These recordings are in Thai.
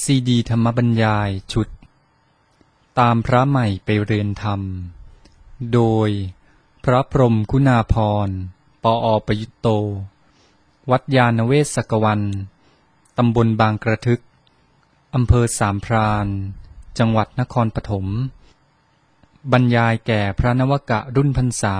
ซีดีธรรมบรรยายชุดตามพระใหม่ไปเรียนธรรมโดยพระพรหมคุณาภรณ์ ปอ.ประยุตโต วัดยานเวศกวัน ตำบลบางกระทึก อำเภอสามพราน จังหวัดนครปฐม บรรยายแก่พระนวกะรุ่นพรรษา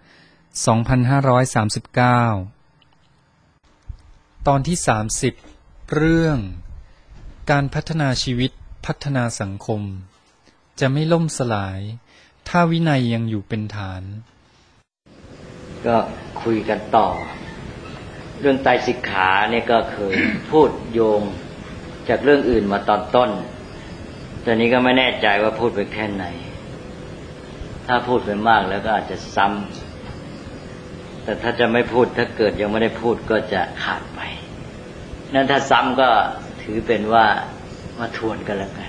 2539 ตอนที่ 30 เรื่องการพัฒนาชีวิตพัฒนาสังคมจะไม่ล่มสลายถ้าวินัยยังอยู่เป็นฐานก็คุยกันต่อเรื่องไตรสิกขาเนี่ยก็เคยพูดโยงจากเรื่องอื่นมาตอนต้นแต่นี้ก็ไม่แน่ใจว่าพูดไปแค่ไหนถ้าพูดไปมากแล้วก็อาจจะซ้ำแต่ถ้าจะไม่พูดถ้าเกิดยังไม่ได้พูดก็จะขาดไปนั้นถ้าซ้ำก็ถือเป็นว่ามาทวนกันแล้วกัน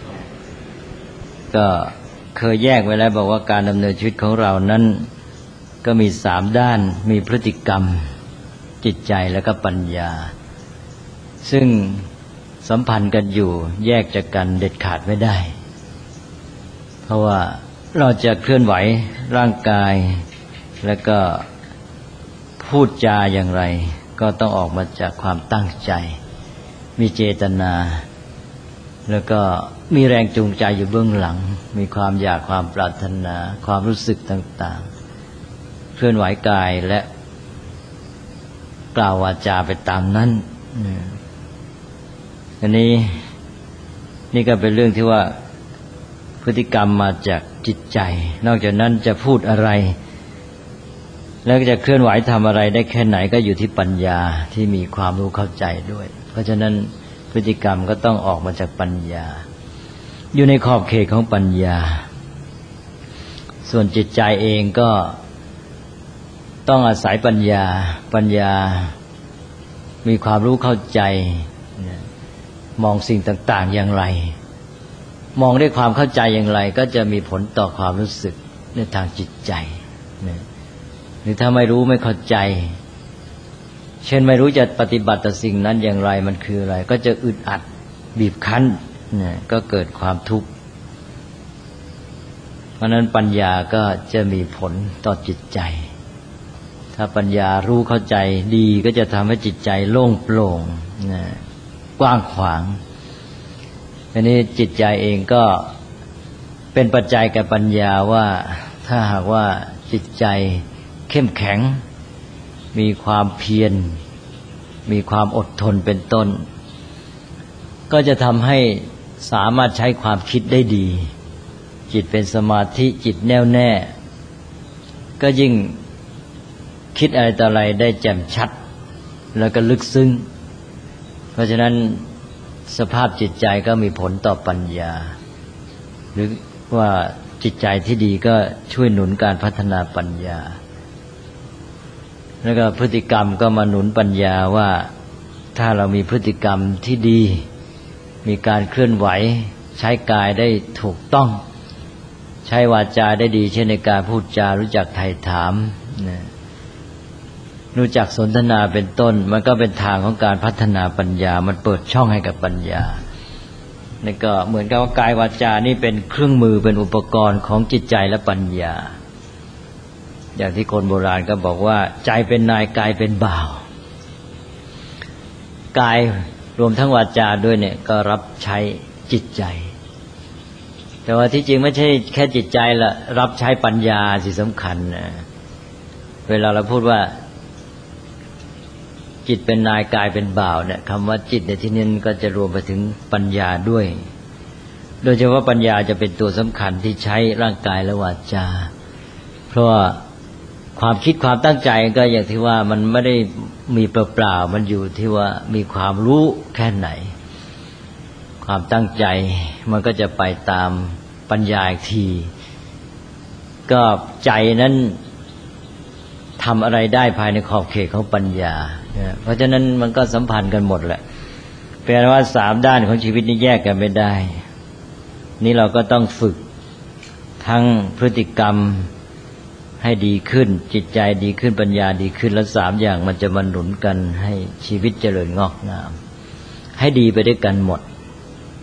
ก็เคยแยกไว้แล้วบอกว่าการดำเนินชีวิตของเรานั้นก็มี3ด้านมีพฤติกรรมจิตใจแล้วก็ปัญญาซึ่งสัมพันธ์กันอยู่แยกจากกันเด็ดขาดไม่ได้เพราะว่าเราจะเคลื่อนไหวร่างกายแล้วก็พูดจาอย่างไรก็ต้องออกมาจากความตั้งใจมีเจตนาแล้วก็มีแรงจูงใจอยู่เบื้องหลังมีความอยากความปรารถนาความรู้สึกต่างๆเคลื่อนไหวกายและกล่าววาจาไปตามนั้นอันนี้นี่ก็เป็นเรื่องที่ว่าพฤติกรรมมาจากจิตใจนอกจากนั้นจะพูดอะไรแล้วจะเคลื่อนไหวทำอะไรได้แค่ไหนก็อยู่ที่ปัญญาที่มีความรู้เข้าใจด้วยเพราะฉะนั้นพฤติกรรมก็ต้องออกมาจากปัญญาอยู่ในขอบเขตของปัญญาส่วนจิตใจเองก็ต้องอาศัยปัญญามีความรู้เข้าใจมองสิ่งต่างๆอย่างไรมองด้วยความเข้าใจอย่างไรก็จะมีผลต่อความรู้สึกในทางจิตใจหรือถ้าไม่รู้ไม่เข้าใจเช่นไม่รู้จะปฏิบัติต่อสิ่งนั้นอย่างไรมันคืออะไรก็จะอึดอัดบีบคั้นก็เกิดความทุกข์เพราะนั้นปัญญาก็จะมีผลต่อจิตใจถ้าปัญญารู้เข้าใจดีก็จะทำให้จิตใจโล่งโปร่งกว้างขวางอันนี้จิตใจเองก็เป็นปัจจัยแก่ปัญญาว่าถ้าหากว่าจิตใจเข้มแข็งมีความเพียรมีความอดทนเป็นต้นก็จะทำให้สามารถใช้ความคิดได้ดีจิตเป็นสมาธิจิตแน่วแน่ก็ยิ่งคิดอะไรต่ออะไรได้แจ่มชัดแล้วก็ลึกซึ้งเพราะฉะนั้นสภาพจิตใจก็มีผลต่อปัญญาหรือว่าจิตใจที่ดีก็ช่วยหนุนการพัฒนาปัญญาแล้วก็พฤติกรรมก็มาหนุนปัญญาว่าถ้าเรามีพฤติกรรมที่ดีมีการเคลื่อนไหวใช้กายได้ถูกต้องใช้วาจาได้ดีเช่นในการพูดจารู้จักไถ่ถามรู้จักสนทนาเป็นต้นมันก็เป็นทางของการพัฒนาปัญญามันเปิดช่องให้กับปัญญานี่ก็เหมือนกับว่ากายวาจานี่เป็นเครื่องมือเป็นอุปกรณ์ของจิตใจและปัญญาอย่างที่คนโบราณก็บอกว่าใจเป็นนายกายเป็นบ่าวกายรวมทั้งวาจาด้วยเนี่ยก็รับใช้จิตใจแต่ว่าที่จริงไม่ใช่แค่จิตใจละรับใช้ปัญญาสิสำคัญนะเวลาเราพูดว่าจิตเป็นนายกายเป็นบ่าวเนี่ยคำว่าจิตในที่นี้ก็จะรวมไปถึงปัญญาด้วยโดยเฉพาะปัญญาจะเป็นตัวสำคัญที่ใช้ร่างกายและวาจาเพราะว่าความคิดความตั้งใจก็อย่างที่ว่ามันไม่ได้มีเปล่าๆมันอยู่ที่ว่ามีความรู้แค่ไหนความตั้งใจมันก็จะไปตามปัญญาอีกทีก็ใจนั้นทำอะไรได้ภายในขอบเขตของปัญญาเพราะฉะนั้นมันก็สัมพันธ์กันหมดแหละแปลว่า3ด้านของชีวิตนี้แยกกันไม่ได้นี่เราก็ต้องฝึกทั้งพฤติกรรมให้ดีขึ้นจิตใจดีขึ้นปัญญาดีขึ้นแล้ว3อย่างมันจะมาหนุนกันให้ชีวิตเจริญงอกงามให้ดีไปด้วยกันหมด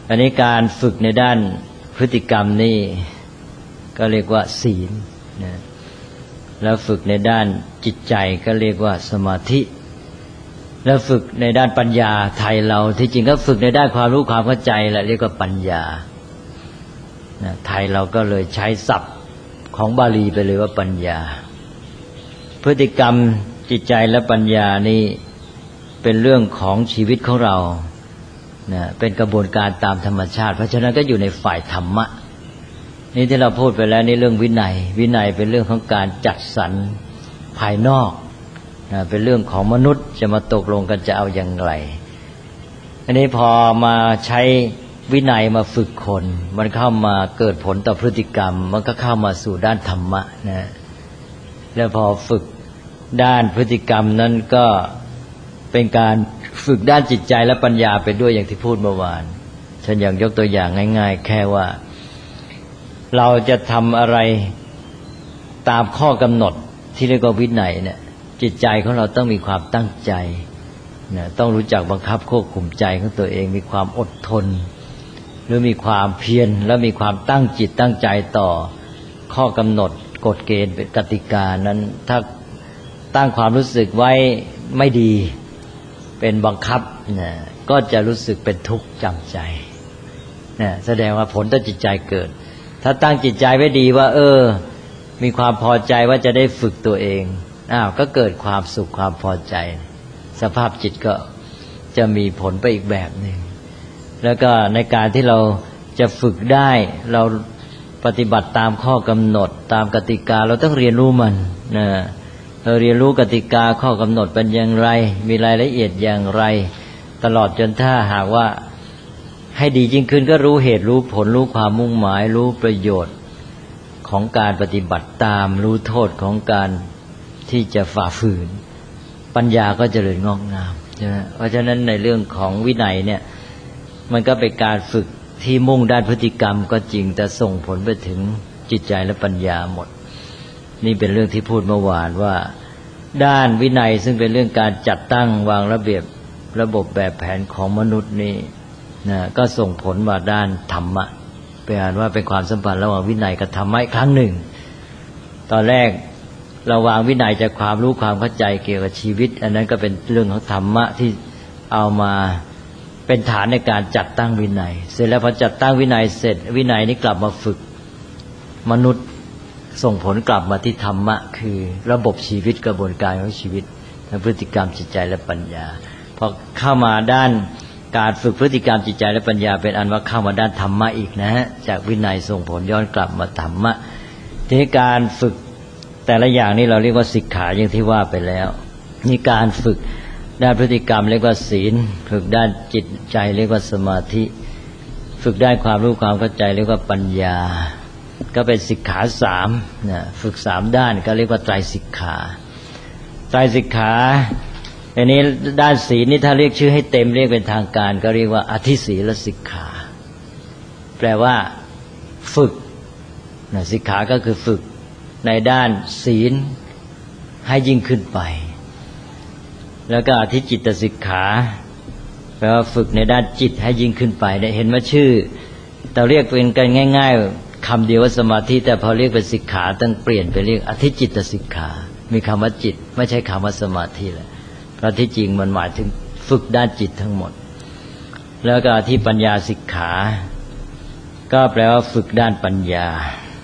อันนี้การฝึกในด้านพฤติกรรมนี่ก็เรียกว่าศีลนะแล้วฝึกในด้านจิตใจก็เรียกว่าสมาธิแล้วฝึกในด้านปัญญาไทยเราที่จริงก็ฝึกในด้านความรู้ความเข้าใจแหละเรียกว่าปัญญานะไทยเราก็เลยใช้ศัพท์ของบาลีไปเลยว่าปัญญาพฤติกรรมจิตใจและปัญญานี่เป็นเรื่องของชีวิตของเรานะเป็นกระบวนการตามธรรมชาติเพราะฉะนั้นก็อยู่ในฝ่ายธรรมะนี่ที่เราพูดไปแล้วนี่เรื่องวินัยเป็นเรื่องของการจัดสรรภายนอกนะเป็นเรื่องของมนุษย์จะมาตกลงกันจะเอาอย่างไรอันนี้พอมาใช้วินัยมาฝึกคนมันเข้ามาเกิดผลต่อพฤติกรรมมันก็เข้ามาสู่ด้านธรรมะนะแล้วพอฝึกด้านพฤติกรรมนั้นก็เป็นการฝึกด้านจิตใจและปัญญาไปด้วยอย่างที่พูดเมื่อวานฉันอยากยกตัวอย่างง่ายๆแค่ว่าเราจะทำอะไรตามข้อกำหนดที่เรียกว่าวินัยเนี่ยจิตใจของเราต้องมีความตั้งใจนะต้องรู้จักบังคับควบคุมใจของตัวเองมีความอดทนหรือมีความเพียรและมีความตั้งจิตตั้งใจต่อข้อกำหนดกฎเกณฑ์เป็นกติกานั้นถ้าตั้งความรู้สึกไว้ไม่ดีเป็นบังคับนะก็จะรู้สึกเป็นทุกข์จำใจนะแสดงว่าผลต่อจิตใจเกิดถ้าตั้งจิตใจไว้ดีว่ามีความพอใจว่าจะได้ฝึกตัวเองก็เกิดความสุขความพอใจสภาพจิตก็จะมีผลไปอีกแบบหนึ่งแล้วก็ในการที่เราจะฝึกได้เราปฏิบัติตามข้อกำหนดตามกติกาเราต้องเรียนรู้มันนะเราเรียนรู้กติกาข้อกำหนดเป็นอย่างไรมีรายละเอียดอย่างไรตลอดจนถ้าหากว่าให้ดียิ่งขึ้นก็รู้เหตุรู้ผลรู้ความมุ่งหมายรู้ประโยชน์ของการปฏิบัติตามรู้โทษของการที่จะฝ่าฝืนปัญญาก็เจริญงอกงามใช่ไหมเพราะฉะนั้นในเรื่องของวินัยเนี่ยมันก็เป็นการฝึกที่มุ่งด้านพฤติกรรมก็จริงแต่ส่งผลไปถึงจิตใจและปัญญาหมดนี่เป็นเรื่องที่พูดเมื่อวานว่าด้านวินัยซึ่งเป็นเรื่องการจัดตั้งวางระเบียบระบบแบบแผนของมนุษย์นี่นะก็ส่งผลมาด้านธรรมะเป็นอันว่าเป็นความสัมพันธ์ระหว่างวินัยกับธรรมะอีกครั้งหนึ่งตอนแรกเราวางวินัยจากความรู้ความเข้าใจเกี่ยวกับชีวิตอันนั้นก็เป็นเรื่องของธรรมะที่เอามาเป็นฐานในการจัดตั้งวินัยเสร็จแล้วพอจัดตั้งวินัยเสร็จวินัยนี้กลับมาฝึกมนุษย์ส่งผลกลับมาที่ธรรมะคือระบบชีวิตกระบวนการของชีวิตทั้งพฤติกรรมจิตใจและปัญญาพอเข้ามาด้านการฝึกพฤติกรรมจิตใจและปัญญาเป็นอันว่าเข้ามาด้านธรรมะอีกนะฮะจากวินัยส่งผลย้อนกลับมาธรรมะทีนี้การฝึกแต่ละอย่างนี้เราเรียกว่าสิกขาอย่างที่ว่าไปแล้วนี่การฝึกด้านพฤติกรรมเรียกว่าศีลฝึกด้านจิตใจเรียกว่าสมาธิฝึกด้านความรู้ความเข้าใจเรียกว่าปัญญาก็เป็นสิกขาสามนะฝึกสามด้านก็เรียกว่าไตรสิกขาไตรสิกขาอันนี้ด้านศีลนี่ถ้าเรียกชื่อให้เต็มเรียกเป็นทางการก็เรียกว่าอธิศีลสิกขาแปลว่าฝึกนะสิกขาก็คือฝึกในด้านศีลให้ยิ่งขึ้นไปแล้วก็อธิจิตสิกขาแปลว่าฝึกในด้านจิตให้ยิ่งขึ้นไปได้เห็นว่าชื่อเราเรียกเป็นกันง่ายๆคำเดียวว่าสมาธิแต่พอเรียกเป็นสิกขาต้องเปลี่ยนไปเรียกอธิจิตสิกขามีคำว่าจิตไม่ใช่คำว่าสมาธิแล้วเพราะที่จริงมันหมายถึงฝึกด้านจิตทั้งหมดแล้วก็อธิปัญญาสิกขาก็แปลว่าฝึกด้านปัญญา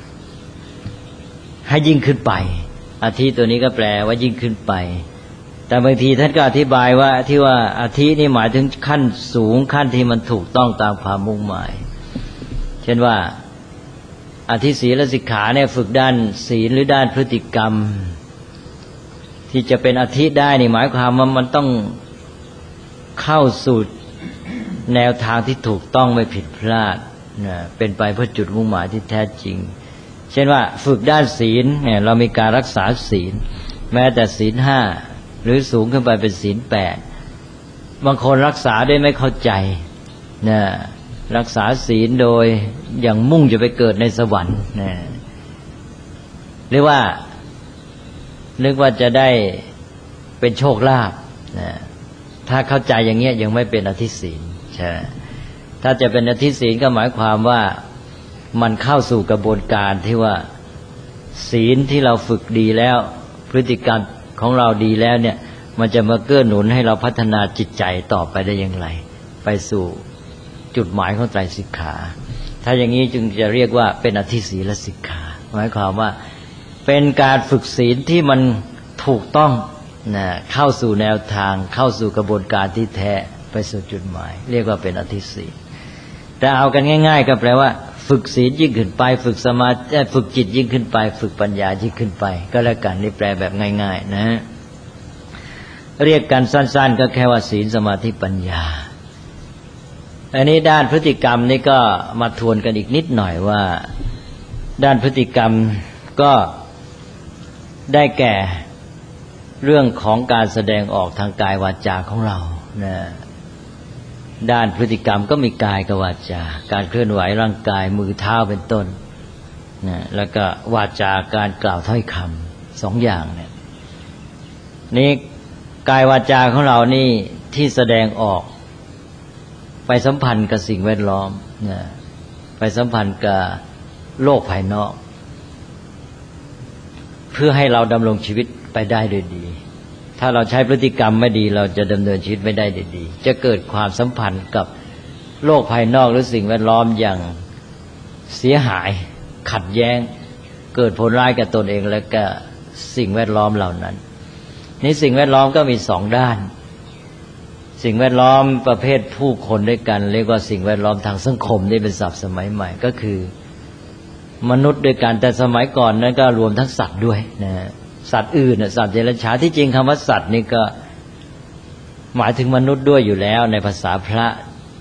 ให้ยิ่งขึ้นไปอธิตัวนี้ก็แปลว่ายิ่งขึ้นไปแต่บางทีท่านก็อธิบายว่าที่ว่าอธินี่หมายถึงขั้นสูงขั้นที่มันถูกต้องตามความมุ่งหมายเช่นว่าอธิศีลสิกขาเนี่ยฝึกด้านศีลหรือด้านพฤติกรรมที่จะเป็นอธิได้นี่หมายความว่ามันต้องเข้าสู่แนวทางที่ถูกต้องไม่ผิดพลาดนะเป็นไปเพื่อจุดมุ่งหมายที่แท้จริงเช่นว่าฝึกด้านศีลเนี่ยเรามีการรักษาศีลแม้แต่ศีลห้าหรือสูงขึ้นไปเป็นศีลแปดบางคนรักษาได้ไม่เข้าใจนะรักษาศีลโดยอย่างมุ่งจะไปเกิดในสวรรค์นะเรียกว่านึกว่าจะได้เป็นโชคลาภนะถ้าเข้าใจอย่างเงี้ยยังไม่เป็นอธิศีลใช่ถ้าจะเป็นอธิศีลก็หมายความว่ามันเข้าสู่กระบวนการที่ว่าศีลที่เราฝึกดีแล้วพฤติกรรมของเราดีแล้วเนี่ยมันจะมาเกื้อหนุนให้เราพัฒนาจิตใจต่อไปได้อย่างไรไปสู่จุดหมายของไตรสิกขาถ้าอย่างนี้จึงจะเรียกว่าเป็นอธิศีลสิกขาหมายความว่าเป็นการฝึกศีลที่มันถูกต้องนะเข้าสู่แนวทางเข้าสู่กระบวนการที่แท้ไปสู่จุดหมายเรียกว่าเป็นอธิศีลแต่เอากันง่ายๆก็แปลว่าฝึกศีลยิ่งขึ้นไปฝึกสมาธิฝึกจิตยิ่งขึ้นไปฝึกปัญญายิ่งขึ้นไปก็แล้วกันนี่แปลแบบง่ายๆนะเรียกกันสั้นๆก็แค่ว่าศีลสมาธิปัญญาอันนี้ด้านพฤติกรรมนี่ก็มาทวนกันอีกนิดหน่อยว่าด้านพฤติกรรมก็ได้แก่เรื่องของการแสดงออกทางกายวาจาของเรานะด้านพฤติกรรมก็มีกายกับวาจาการเคลื่อนไหวร่างกายมือเท้าเป็นต้นนะแล้วก็วาจาการกล่าวถ้อยคำสองอย่างเนี่ยนี่กายวาจาของเรานี่ที่แสดงออกไปสัมพันธ์กับสิ่งแวดล้อมนะไปสัมพันธ์กับโลกภายนอกเพื่อให้เราดำรงชีวิตไปได้โดยดีถ้าเราใช้พฤติกรรมไม่ดีเราจะดำเนินชีวิตไม่ได้โดยดีจะเกิดความสัมพันธ์กับโลกภายนอกหรือสิ่งแวดล้อมอย่างเสียหายขัดแย้งเกิดผลร้ายกับตนเองและก็สิ่งแวดล้อมเหล่านั้นนี่สิ่งแวดล้อมก็มีสองด้านสิ่งแวดล้อมประเภทผู้คนด้วยกันเรียกว่าสิ่งแวดล้อมทางสังคมนี่เป็นศัพท์สมัยใหม่ก็คือมนุษย์ด้วยกันแต่สมัยก่อนนั้นก็รวมทั้งสัตว์ด้วยนะสัตว์อื่นสัตว์เดรัจฉานที่จริงคำว่าสัตว์นี่ก็หมายถึงมนุษย์ด้วยอยู่แล้วในภาษาพระ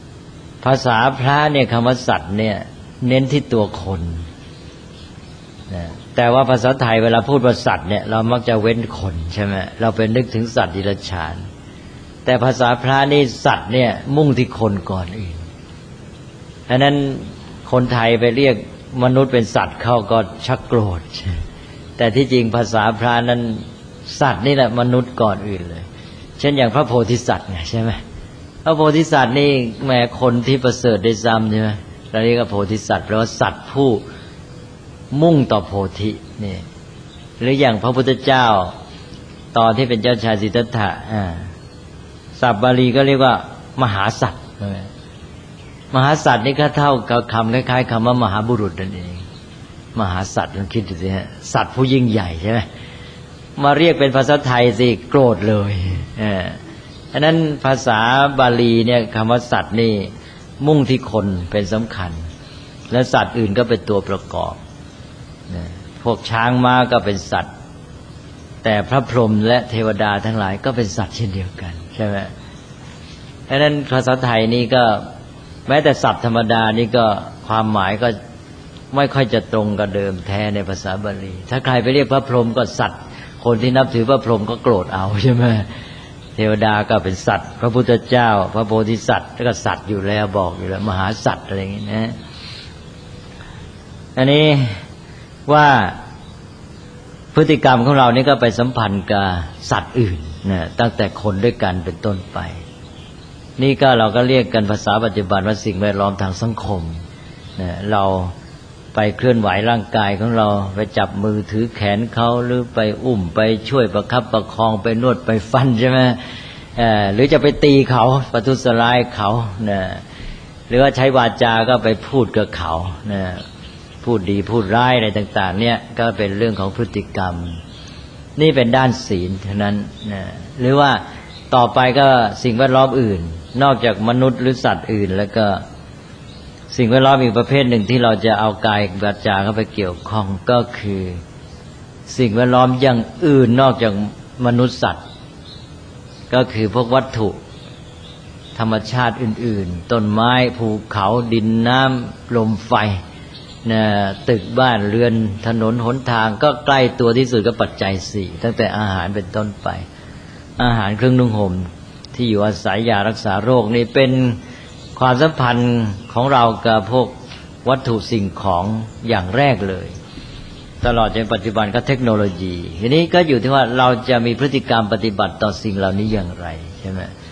เนี่ยคำว่าสัตว์เนี่ยเน้นที่ตัวคนนะแต่ว่าภาษาไทยเวลาพูดว่าสัตว์เนี่ยเรามักจะเว้นคนใช่ไหมเราไปนึกถึงสัตว์เดรัจฉานแต่ภาษาพระนี่สัตว์เนี่ยมุ่งที่คนก่อนอื่นดังนั้นคนไทยไปเรียกมนุษย์เป็นสัตว์เขาก็ชักโกรธแต่ที่จริงภาษาพระนั้นสัตว์นี่แหละมนุษย์ก่อนอื่นเลยเช่นอย่างพระโพธิสัตว์ไงใช่ไหมพระโพธิสัตว์นี่แม้คนที่ประเสริฐได้ซ้ำใช่ไหมเราเรียกว่าโพธิสัตว์แปลว่าสัตว์ผู้มุ่งต่อโพธินี่หรืออย่างพระพุทธเจ้าตอนที่เป็นเจ้าชายสิทธัตถะศัพท์บาลีก็เรียกว่ามหาสัตว์มหาสัตว์นี่ก็เท่ากับคำคล้ายๆคำว่ามหาบุรุษนั่นเองมหาสัตว์ลองคิดดูสิฮะสัตว์ผู้ยิ่งใหญ่ใช่ไหมมาเรียกเป็นภาษาไทยสิโกรธเลยฉะนั้นภาษาบาลีเนี่ยคำว่าสัตว์นี่มุ่งที่คนเป็นสำคัญและสัตว์อื่นก็เป็นตัวประกอบพวกช้างม้าก็เป็นสัตว์แต่พระพรหมและเทวดาทั้งหลายก็เป็นสัตว์เช่นเดียวกันใช่ไหมฉะนั้นภาษาไทยนี่ก็แม้แต่ศัพท์ธรรมดานี่ก็ความหมายก็ไม่ค่อยจะตรงกับเดิมแท้ในภาษาบาลีถ้าใครไปเรียกพระพรหมก็สัตว์คนที่นับถือพระพรหมก็โกรธเอาใช่ไหมเทวดาก็เป็นสัตว์พระพุทธเจ้าพระโพธิสัตว์ก็สัตว์อยู่แล้วบอกอยู่แล้วมหาสัตว์อะไรอย่างนี้นะอันนี้ว่าพฤติกรรมของเรานี่ก็ไปสัมพันธ์กับสัตว์อื่นนะตั้งแต่คนด้วยกันเป็นต้นไปนี่ก็เราก็เรียกกันภาษาปัจจุบันว่าสิ่งแวดล้อมทางสังคมนะเราไปเคลื่อนไหวร่างกายของเราไปจับมือถือแขนเขาหรือไปอุ้มไปช่วยประคับประคองไปนวดไปฟันใช่ไหมหรือจะไปตีเขาประทุษร้ายเขานะหรือว่าใช้วาจาก็ไปพูดกับเขานะพูดดีพูดร้ายอะไรต่างๆเนี่ยก็เป็นเรื่องของพฤติกรรมนี่เป็นด้านศีลเท่านั้นนะหรือว่าต่อไปก็สิ่งแวดล้อมอื่นนอกจากมนุษย์หรือสัตว์อื่นแล้วก็สิ่งแวดล้อมอีกประเภทหนึ่งที่เราจะเอากายวาจาเข้าไปเกี่ยวข้องก็คือสิ่งแวดล้อมอย่างอื่นนอกจากมนุษย์สัตว์ก็คือพวกวัตถุธรรมชาติอื่นๆต้นไม้ภูเขาดินน้ำลมไฟตึกบ้านเรือนถนนหนทางก็ใกล้ตัวที่สุดก็ปัจจัยสี่ตั้งแต่อาหารเป็นต้นไปอาหารเครื่องนุ่งห่มที่อยู่อาศัยยารักษาโรคนี่เป็นความสัมพันธ์ของเรากับพวกวัตถุสิ่งของอย่างแรกเลยตลอดจนปัจจุบันก็เทคโนโลยีทีนี้ก็อยู่ที่ว่าเราจะมีพฤติกรรมปฏิบัติต่อสิ่งเหล่านี้อย่างไรใช่ไหม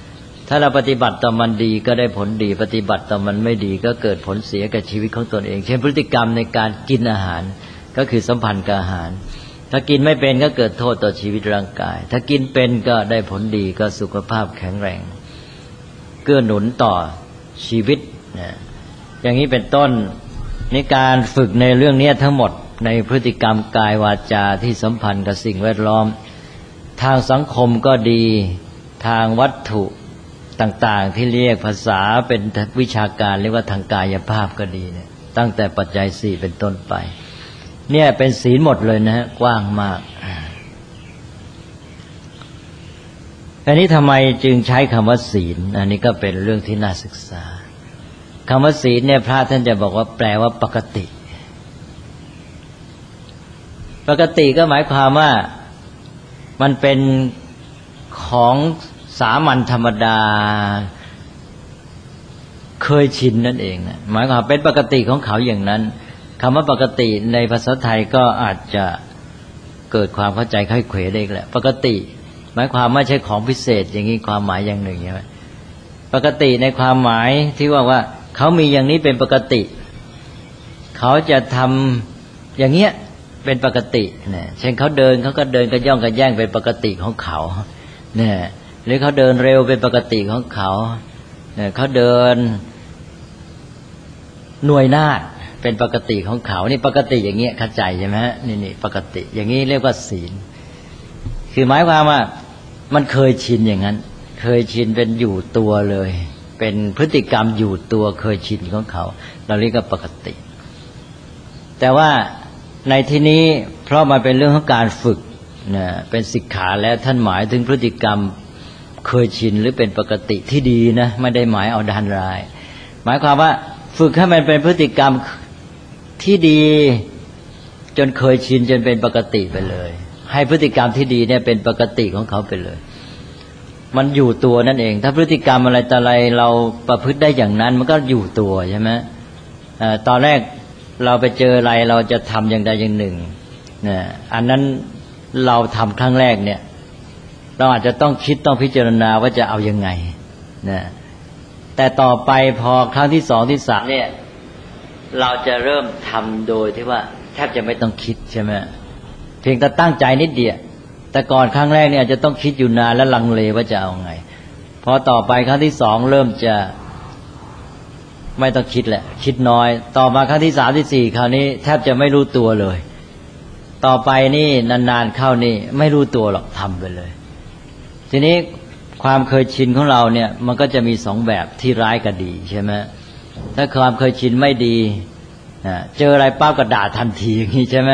ถ้าเราปฏิบัติต่อมันดีก็ได้ผลดีปฏิบัติต่อมันไม่ดีก็เกิดผลเสียกับชีวิตของตนเองเช่นพฤติกรรมในการกินอาหารก็คือสัมพันธ์กับอาหารถ้ากินไม่เป็นก็เกิดโทษต่อชีวิตร่างกายถ้ากินเป็นก็ได้ผลดีก็สุขภาพแข็งแรงเกื้อหนุนต่อชีวิตนะอย่างนี้เป็นต้นในการฝึกในเรื่องนี้ทั้งหมดในพฤติกรรมกายวาจาที่สัมพันธ์กับสิ่งแวดล้อมทางสังคมก็ดีทางวัตถุต่างๆที่เรียกภาษาเป็นวิชาการเรียกว่าทางกายภาพก็ดีเนี่ยตั้งแต่ปัจจัย4เป็นต้นไปเนี่ยเป็นศีลหมดเลยนะฮะกว้างมากอันนี้ทำไมจึงใช้คำว่าศีลอันนี้ก็เป็นเรื่องที่น่าศึกษาคำว่าศีลเนี่ยพระท่านจะบอกว่าแปลว่าปกติปกติก็หมายความว่ามันเป็นของสามัญธรรมดาเคยชินนั่นเองนะหมายความเป็นปกติของเขาอย่างนั้นคำว่าปกติในภาษาไทยก็อาจจะเกิดความเข้าใจค่อยเขวได้แหละปกติหมายความไม่ใช่ของพิเศษอย่างนี้ความหมายอย่างหนึ่งใช่ไหมปกติในความหมายที่ว่าเขามีอย่างนี้เป็นปกติเขาจะทำอย่างเงี้ยเป็นปกติเนี่ยเช่นเขาเดินเขาก็เดินกระย่องกระแย่งเป็นปกติของเขาเนี่ยหรือเขาเดินเร็วเป็นปกติของเขาเนี่ยเขาเดินหน่วยนาฏเป็นปกติของเขานี่ปกติอย่างเงี้ยเข้าใจใช่ไหมฮะนี่ปกติอย่างนี้เรียกว่าศีลคือหมายความว่ามันเคยชินอย่างนั้นเคยชินเป็นอยู่ตัวเลยเป็นพฤติกรรมอยู่ตัวเคยชินของเขาเราเรียกว่าปกติแต่ว่าในที่นี้เพราะมันเป็นเรื่องของการฝึกนะเป็นสิกขาแล้วท่านหมายถึงพฤติกรรมเคยชินหรือเป็นปกติที่ดีนะไม่ได้หมายเอาด้านร้ายหมายความว่าฝึกให้มันเป็นพฤติกรรมที่ดีจนเคยชินจนเป็นปกติไปเลยให้พฤติกรรมที่ดีเนี่ยเป็นปกติของเขาไปเลยมันอยู่ตัวนั่นเองถ้าพฤติกรรมอะไรแต่อะไรเราประพฤติได้อย่างนั้นมันก็อยู่ตัวใช่ไหมตอนแรกเราไปเจออะไรเราจะทำอย่างใดอย่างหนึ่งเนี่ยอันนั้นเราทำครั้งแรกเนี่ยเราอาจจะต้องคิดต้องพิจารณาว่าจะเอายังไงนะแต่ต่อไปพอครั้งที่สองที่สามเนี่ยเราจะเริ่มทำโดยที่ว่าแทบจะไม่ต้องคิดใช่ไหมเพียงแต่ตั้งใจนิดเดียวแต่ก่อนครั้งแรกเนี่ยอาจจะต้องคิดอยู่นานและลังเลว่าจะเอาไงพอต่อไปครั้งที่สองเริ่มจะไม่ต้องคิดแหละคิดน้อยต่อมาครั้งที่สามที่สี่คราวนี้แทบจะไม่รู้ตัวเลยต่อไปนี่นานๆเข้านี่ไม่รู้ตัวหรอกทำไปเลยทีนี้ความเคยชินของเราเนี่ยมันก็จะมีสองแบบที่ร้ายกับดีใช่ไหมถ้าความเคยชินไม่ดีเจออะไรป้าก็ด่าทันทีอย่างนี้ใช่ไหม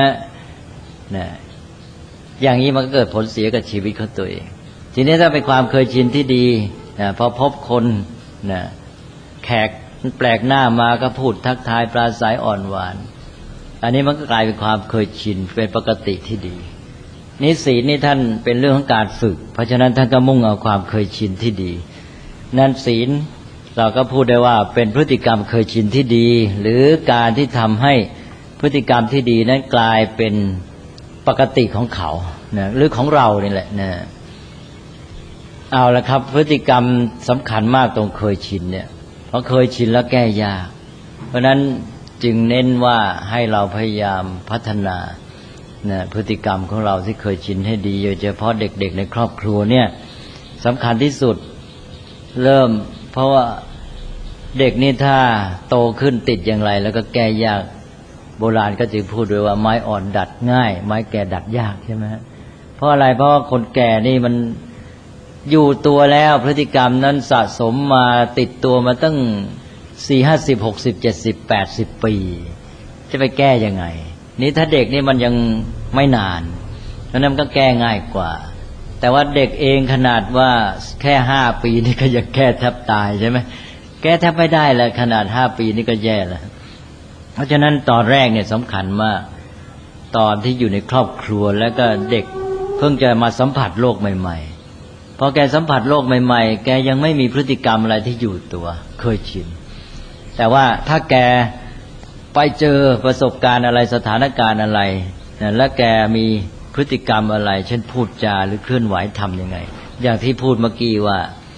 อย่างนี้มันก็เกิดผลเสียกับชีวิตของตัวเองทีนี้ถ้าเป็นความเคยชินที่ดีพอพบคนแขกแปลกหน้ามาก็พูดทักทายปราศัยอ่อนหวานอันนี้มันก็กลายเป็นความเคยชินเป็นปกติที่ดีนี่ศีลนี่ท่านเป็นเรื่องของการฝึกเพราะฉะนั้นท่านก็มุ่งเอาความเคยชินที่ดีนั่นศีลเราก็พูดได้ว่าเป็นพฤติกรรมเคยชินที่ดีหรือการที่ทำให้พฤติกรรมที่ดีนั้นกลายเป็นปกติของเขาหรือของเรานี่แหละนะเอาละครับพฤติกรรมสำคัญมากตรงเคยชินเนี่ยเพราะเคยชินแล้วแก้ยากเพราะนั้นจึงเน้นว่าให้เราพยายามพัฒนาพฤติกรรมของเราที่เคยชินให้ดีโดยเฉพาะเด็กๆในครอบครัวเนี่ยสำคัญที่สุดเริ่มเพราะว่าเด็กนี่ถ้าโตขึ้นติดอย่างไรแล้วก็แก้ยากโบราณก็จึงพูดด้วยว่าไม้อ่อนดัดง่ายไม้แก่ดัดยากใช่ไหมเพราะอะไรเพราะคนแก่นี่มันอยู่ตัวแล้วพฤติกรรมนั้นสะสมมาติดตัวมาตั้ง40 50 60 70 80 ปีจะไปแก้ยังไงนี่ถ้าเด็กนี่มันยังไม่นานเพราะนั้นมันก็แก้ง่ายกว่าแต่ว่าเด็กเองขนาดว่าแค่5 ปีนี่ก็ยังแก้แทบตายใช่ไหมแก้แทบไม่ได้แล้วขนาด5 ปีนี่ก็แย่แล้วเพราะฉะนั้นตอนแรกเนี่ยสำคัญมากตอนที่อยู่ในครอบครัวแล้วก็เด็กเพิ่งจะมาสัมผัสโลกใหม่ๆพอแกสัมผัสโลกใหม่ๆแกยังไม่มีพฤติกรรมอะไรที่อยู่ตัวเคยชินแต่ว่าถ้าแกไปเจอประสบการณ์อะไรสถานการณ์อะไรแล้วแกมีพฤติกรรมอะไรเช่นพูดจาหรือเคลื่อนไหวทำยังไงอย่างที่พูดเมื่อกี้ว่า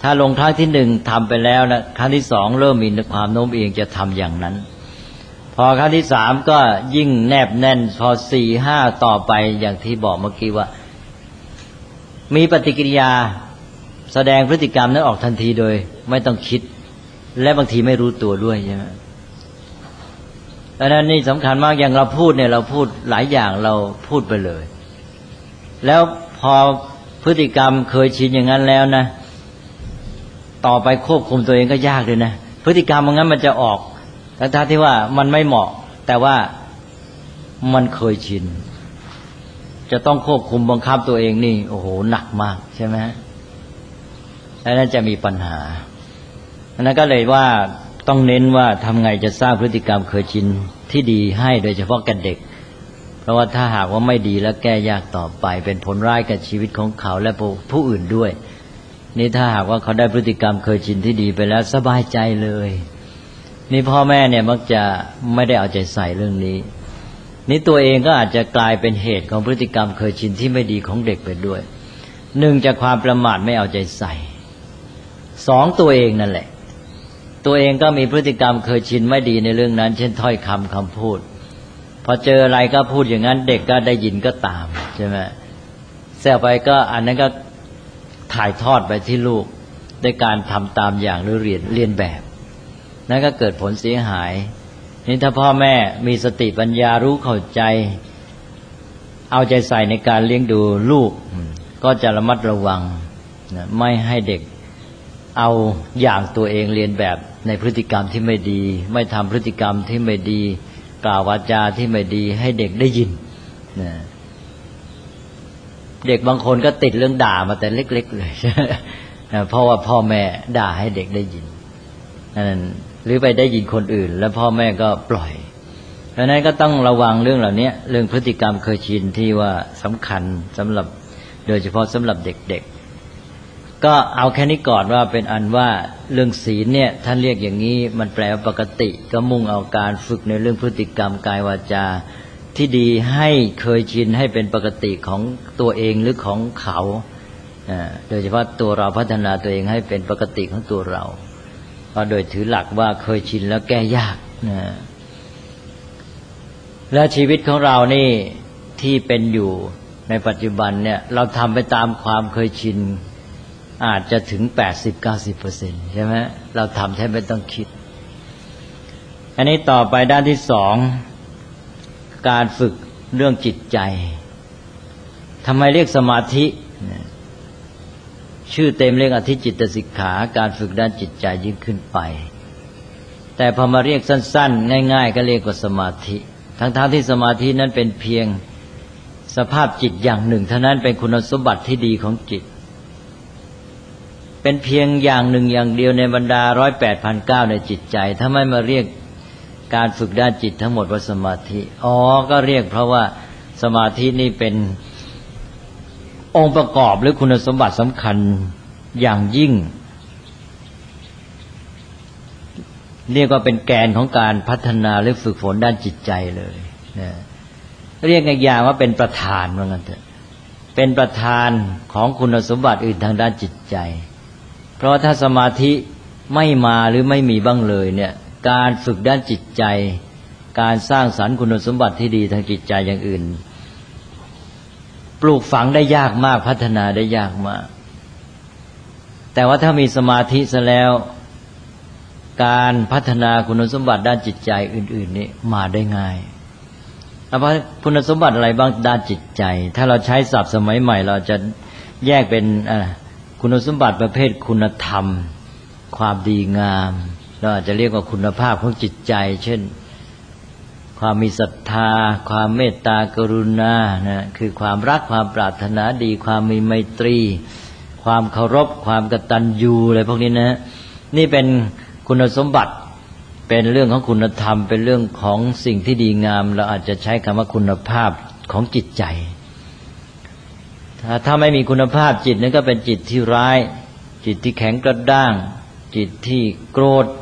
ถ้าลงครั้งที่หนึ่งทำไปแล้วนะครั้งที่สองเริ่มมีความโน้มเอียงจะทำอย่างนั้นพอครั้งที่สามก็ยิ่งแนบแน่นพอสี่ห้าต่อไปอย่างที่บอกเมื่อกี้ว่ามีปฏิกิริยาแสดงพฤติกรรมนั้นออกทันทีโดยไม่ต้องคิดและบางทีไม่รู้ตัวด้วยใช่ไหมดังนั้นนี่สำคัญมากอย่างเราพูดเนี่ยเราพูดหลายอย่างเราพูดไปเลยแล้วพอพฤติกรรมเคยชินอย่างนั้นแล้วนะต่อไปควบคุมตัวเองก็ยากเลยนะพฤติกรรมอย่างนั้นมันจะออกทั้งที่ว่ามันไม่เหมาะแต่ว่ามันเคยชินจะต้องควบคุมบังคับตัวเองนี่โอ้โหหนักมากใช่ไหมดังนั้นจะมีปัญหาดังนั้นก็เลยว่าต้องเน้นว่าทำไงจะสร้างพฤติกรรมเคยชินที่ดีให้โดยเฉพาะกับเด็กเพราะว่าถ้าหากว่าไม่ดีแล้วแก้ยากต่อไปเป็นผลร้ายกับชีวิตของเขาและผู้อื่นด้วยนี่ถ้าหากว่าเขาได้พฤติกรรมเคยชินที่ดีไปแล้วสบายใจเลยนี่พ่อแม่เนี่ยมักจะไม่ได้เอาใจใส่เรื่องนี้นี่ตัวเองก็อาจจะกลายเป็นเหตุของพฤติกรรมเคยชินที่ไม่ดีของเด็กไปด้วยหนึ่งจากความประมาทไม่เอาใจใส่สองตัวเองนั่นแหละตัวเองก็มีพฤติกรรมเคยชินไม่ดีในเรื่องนั้นเช่นถ้อยคำพูดพอเจออะไรก็พูดอย่างนั้นเด็กก็ได้ยินก็ตามใช่ไหมแซวไปก็อันนั้นก็ถ่ายทอดไปที่ลูกด้วยการทำตามอย่างหรือเรียนแบบนั่นก็เกิดผลเสียหายนี่ถ้าพ่อแม่มีสติปัญญารู้เข้าใจเอาใจใส่ในการเลี้ยงดูลูกก็จะระมัดระวังไม่ให้เด็กเอาอย่างตัวเองเรียนแบบในพฤติกรรมที่ไม่ดีไม่ทำพฤติกรรมที่ไม่ดีกล่าววาจาที่ไม่ดีให้เด็กได้ยินเด็กบางคนก็ติดเรื่องด่ามาแต่เล็กๆเลยเพราะว่าพ่อแม่ด่าให้เด็กได้ยินนั่นหรือไปได้ยินคนอื่นแล้วพ่อแม่ก็ปล่อยเพราะนั้นก็ต้องระวังเรื่องเหล่านี้เรื่องพฤติกรรมเคยชินที่ว่าสำคัญสำหรับโดยเฉพาะสำหรับเด็กๆก็เอาแค่นี้ก่อนว่าเป็นอันว่าเรื่องศีลเนี่ยท่านเรียกอย่างนี้มันแปลว่าปกติก็มุ่งเอาการฝึกในเรื่องพฤติกรรมกายวาจาที่ดีให้เคยชินให้เป็นปกติของตัวเองหรือของเขาโดยเฉพาะตัวเราพัฒนาตัวเองให้เป็นปกติของตัวเราเพราะโดยถือหลักว่าเคยชินแล้วแก้ยากและชีวิตของเรานี่ที่เป็นอยู่ในปัจจุบันเนี่ยเราทำไปตามความเคยชินอาจจะถึง 80-90% ใช่ไหมเราทำแทบไม่ต้องคิดอันนี้ต่อไปด้านที่สองการฝึกเรื่องจิตใจทำไมเรียกสมาธิชื่อเต็มเรียกอธิจิตสิกขาการฝึกด้านจิตใจยิ่งขึ้นไปแต่พอมาเรียกสั้นๆง่ายๆก็เรียกว่าสมาธิทั้งๆที่สมาธินั้นเป็นเพียงสภาพจิตอย่างหนึ่งเท่านั้นเป็นคุณสมบัติที่ดีของจิตเป็นเพียงอย่างหนึ่งอย่างเดียวในบรรดา 108,900 ในจิตใจถ้าไม่มาเรียกการฝึกด้านจิตทั้งหมดว่าสมาธิก็เรียกเพราะว่าสมาธินี่เป็นองค์ประกอบหรือคุณสมบัติสำคัญอย่างยิ่งเรียกว่าเป็นแกนของการพัฒนาหรือฝึกฝนด้านจิตใจเลยนะเรียกอีกอย่างว่าเป็นประธานว่างั้นเถอะเป็นประธานของคุณสมบัติอื่นทางด้านจิตใจเพราะถ้าสมาธิไม่มาหรือไม่มีบ้างเลยเนี่ยการฝึกด้านจิตใจการสร้างสรรค์คุณสมบัติที่ดีทางจิตใจอย่างอื่นปลูกฝังได้ยากมากพัฒนาได้ยากมากแต่ว่าถ้ามีสมาธิซะแล้วการพัฒนาคุณสมบัติด้านจิตใจอื่นๆนี่มาได้ง่ายเพราะคุณสมบัติอะไรบ้างด้านจิตใจถ้าเราใช้ศัพท์สมัยใหม่เราจะแยกเป็นคุณสมบัติประเภทคุณธรรมความดีงามเราอาจจะเรียกว่าคุณภาพของจิตใจเช่นความมีศรัทธาความเมตตากรุณานะคือความรักความปรารถนาดีความมีไมตรีความเคารพความกตัญญูอะไรพวกนี้นะนี่เป็นคุณสมบัติเป็นเรื่องของคุณธรรมเป็นเรื่องของสิ่งที่ดีงามเราอาจจะใช้คำว่าคุณภาพของจิตใจถ้าไม่มีคุณภาพจิตนั้นก็เป็นจิตที่ร้ายจิตที่แข็งกระด้างจิตที่โกรธ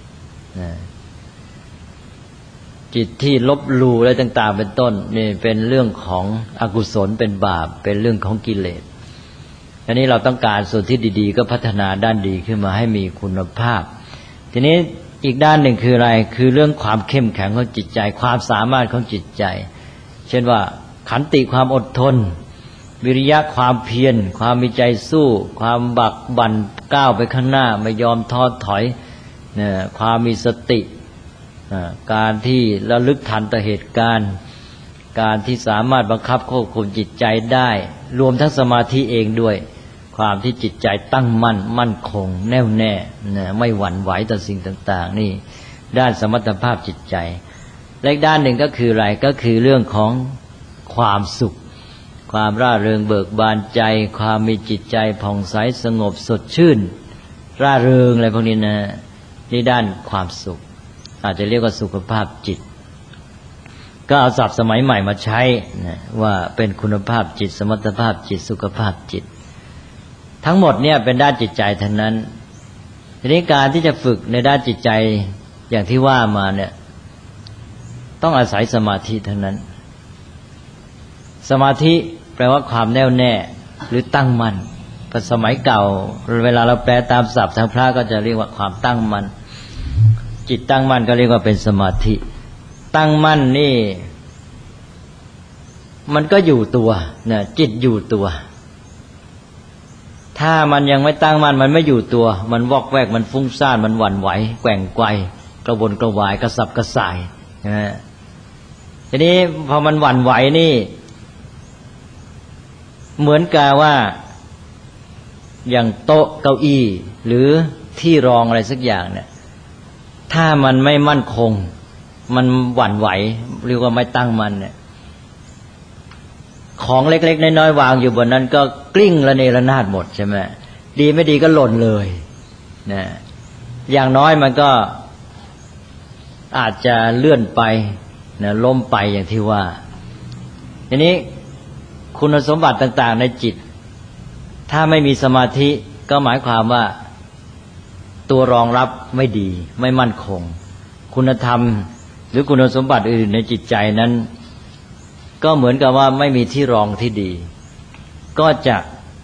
จิตที่ลบหลู่อะไรต่างๆเป็นต้นนี่เป็นเรื่องของอกุศลเป็นบาปเป็นเรื่องของกิเลสอันนี้เราต้องการส่วนที่ดีๆก็พัฒนาด้านดีขึ้นมาให้มีคุณภาพทีนี้อีกด้านหนึ่งคืออะไรคือเรื่องความเข้มแข็งของจิตใจความสามารถของจิตใจเช่นว่าขันติความอดทนวิริยะความเพียรความมีใจสู้ความบักบั่นก้าวไปข้างหน้าไม่ยอมท้อถอยความมีสติการที่ระลึกทันต่อเหตุการณ์การที่สามารถบังคับควบคุมจิตใจได้รวมทั้งสมาธิเองด้วยความที่จิตใจตั้งมั่นมั่นคงแน่วแน่ไม่หวั่นไหวต่อสิ่งต่างๆนี่ด้านสมรรถภาพจิตใจและอีกด้านหนึ่งก็คืออะไรก็คือเรื่องของความสุขความร่าเริงเบิกบานใจความมีจิตใจผ่องใสสงบสดชื่นร่าเริงอะไรพวกนี้นะนี่ด้านความสุขอาจจะเรียกว่าสุขภาพจิตก็เอาศัพท์สมัยใหม่มาใช้นะว่าเป็นคุณภาพจิตสมรรถภาพจิตสุขภาพจิตทั้งหมดเนี่ยเป็นด้านจิตใจทั้งนั้นทีนี้การที่จะฝึกในด้านจิตใจอย่างที่ว่ามาเนี่ยต้องอาศัยสมาธิทั้งนั้นสมาธิแปลว่าความแน่วแน่หรือตั้งมั่นภาษาสมัยเก่าเวลาเราแปลตามศัพท์ทางพระก็จะเรียกว่าความตั้งมั่นจิตตั้งมั่นก็เรียกว่าเป็นสมาธิตั้งมั่นนี่มันก็อยู่ตัวนะจิตอยู่ตัวถ้ามันยังไม่ตั้งมั่นมันไม่อยู่ตัวมันวอกแวกมันฟุ้งซ่านมันหวั่นไหวแกว่งไกวกระวนกระวายกระสับกระส่ายนะทีนี้พอมันหวั่นไหวนี่เหมือนกับว่าอย่างโต๊ะเก้าอี้หรือที่รองอะไรสักอย่างเนี่ยถ้ามันไม่มั่นคงมันหวั่นไหวเรียกว่าไม่ตั้งมั่นเนี่ยของเล็กๆน้อยๆวางอยู่บนนั้นก็กลิ้งระเนระนาดหมดใช่ไหมดีไม่ดีก็หล่นเลยนะอย่างน้อยมันก็อาจจะเลื่อนไปนะล้มไปอย่างที่ว่าทีนี้คุณสมบัติต่างๆในจิตถ้าไม่มีสมาธิก็หมายความว่าตัวรองรับไม่ดีไม่มั่นคงคุณธรรมหรือคุณสมบัติอื่นในจิตใจนั้นก็เหมือนกับว่าไม่มีที่รองที่ดีก็จะ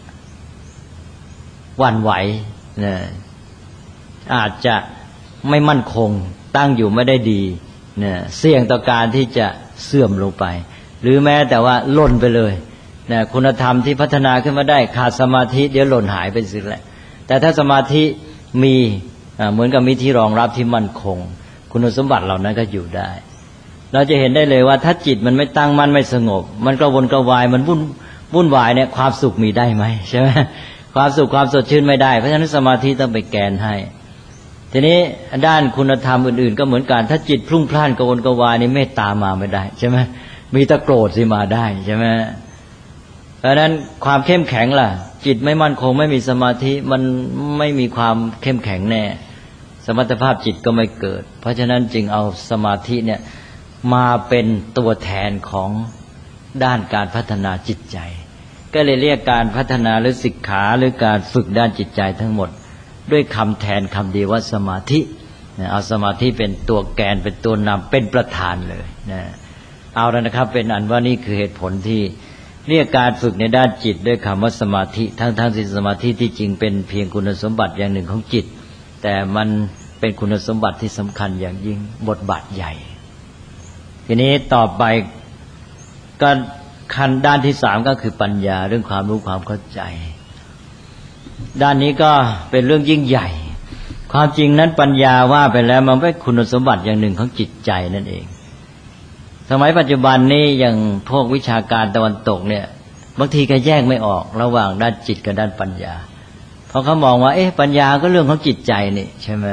หวั่นไหวนะอาจจะไม่มั่นคงตั้งอยู่ไม่ได้ดีนะเสี่ยงต่อการที่จะเสื่อมลงไปหรือแม้แต่ว่าหล่นไปเลยนะคุณธรรมที่พัฒนาขึ้นมาได้ขาดสมาธิเดี๋ยวหล่นหายไปสิแหละแต่ถ้าสมาธิมีเหมือนกับมีที่รองรับที่มั่นคงคุณสมบัติเหล่านั้นก็อยู่ได้เราจะเห็นได้เลยว่าถ้าจิตมันไม่ตั้งมั่นไม่สงบมันกระวนกระวายมันวุ่นวายเนี่ยความสุขมีได้ไหมใช่ไหมความสุขความสดชื่นไม่ได้เพราะฉะนั้นสมาธิต้องไปแกนให้ทีนี้ด้านคุณธรรมอื่นๆก็เหมือนกันถ้าจิตพลุ่งพล่านกระวนกระวายนี่เมตตามาไม่ได้ใช่ไหมมีแต่โกรธสิมาได้ใช่ไหมเพราะฉะนั้นความเข้มแข็งล่ะจิตไม่มั่นคงไม่มีสมาธิมันไม่มีความเข้มแข็งแน่สมรรถภาพจิตก็ไม่เกิดเพราะฉะนั้นจึงเอาสมาธิเนี่ยมาเป็นตัวแทนของด้านการพัฒนาจิตใจก็เลยเรียกการพัฒนาหรือศิกขาหรือการฝึกด้านจิตใจทั้งหมดด้วยคำแทนคำเดียวว่าสมาธิเอาสมาธิเป็นตัวแกนเป็นตัวนำเป็นประธานเลยนะเอาแล้วนะครับเป็นอันว่านี่คือเหตุผลที่เรียกการฝึกในด้านจิตด้วยคำว่าสมาธิทั้งที่สมาธิที่จริงเป็นเพียงคุณสมบัติอย่างหนึ่งของจิตแต่มันเป็นคุณสมบัติที่สำคัญอย่างยิ่งบทบาทใหญ่ทีนี้ต่อไปก็ขั้นด้านที่สามก็คือปัญญาเรื่องความรู้ความเข้าใจด้านนี้ก็เป็นเรื่องยิ่งใหญ่ความจริงนั้นปัญญาว่าไปแล้วมันเป็นคุณสมบัติอย่างหนึ่งของจิตใจนั่นเองสมัยปัจจุบันนี้อย่างพวกวิชาการตะวันตกเนี่ยบางทีก็แยกไม่ออกระหว่างด้านจิตกับด้านปัญญาเพราะเขามองว่าปัญญาก็เรื่องของจิตใจนี่ใช่ไหม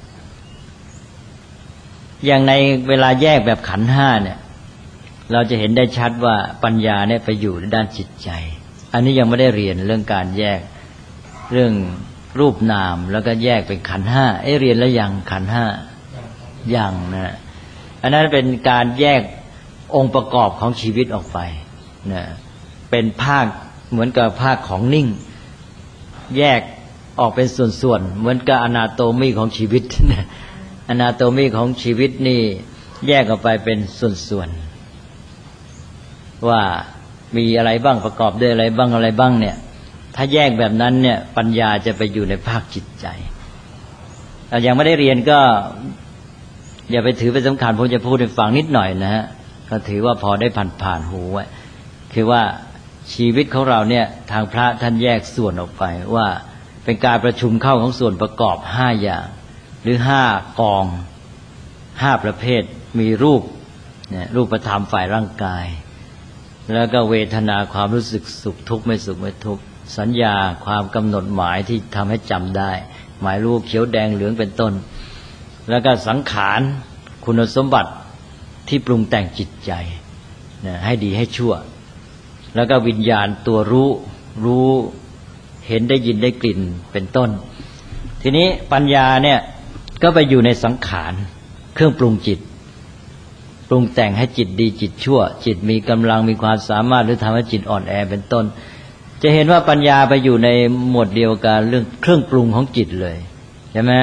อย่างในเวลาแยกแบบขันธ์ห้าเนี่ยเราจะเห็นได้ชัดว่าปัญญาเนี่ยไปอยู่ในด้านจิตใจอันนี้ยังไม่ได้เรียนเรื่องการแยกเรื่องรูปนามแล้วก็แยกเป็นขันธ์ห้าเรียนแล้วยังขันธ์ห้ายังนะอันนั้นเป็นการแยกองค์ประกอบของชีวิตออกไปนะเป็นภาคเหมือนกับภาคของนิ่งแยกออกเป็นส่วนๆเหมือนกับอนาโตมีของชีวิตนะอนาโตมีของชีวิตนี่แยกออกไปเป็นส่วนๆว่ามีอะไรบ้างประกอบด้วยอะไรบ้างเนี่ยถ้าแยกแบบนั้นเนี่ยปัญญาจะไปอยู่ในภาคจิตใจแต่ยังไม่ได้เรียนก็อย่าไปถือเป็นสำคัญผมจะพูดให้ฟังนิดหน่อยนะฮะก็ถือว่าพอได้ผ่านหูไว้คือว่าชีวิตของเราเนี่ยทางพระท่านแยกส่วนออกไปว่าเป็นการประชุมเข้าของส่วนประกอบ5อย่างหรือ5กอง5ประเภทมีรูปเนี่ยรูปธรรมฝ่ายร่างกายแล้วก็เวทนาความรู้สึกสุขทุกข์ไม่สุขไม่ทุกข์สัญญาความกำหนดหมายที่ทำให้จำได้หมายรูปเขียวแดงเหลืองเป็นต้นแล้วก็สังขารคุณสมบัติที่ปรุงแต่งจิตใจนะให้ดีให้ชั่วแล้วก็วิญญาณตัวรู้เห็นได้ยินได้กลิ่นเป็นต้นทีนี้ปัญญาเนี่ยก็ไปอยู่ในสังขารเครื่องปรุงจิตปรุงแต่งให้จิตดีจิตชั่วจิตมีกำลังมีความสามารถหรือทำให้จิตอ่อนแอเป็นต้นจะเห็นว่าปัญญาไปอยู่ในหมวดเดียวกันเรื่องเครื่องปรุงของจิตเลยใช่ไหม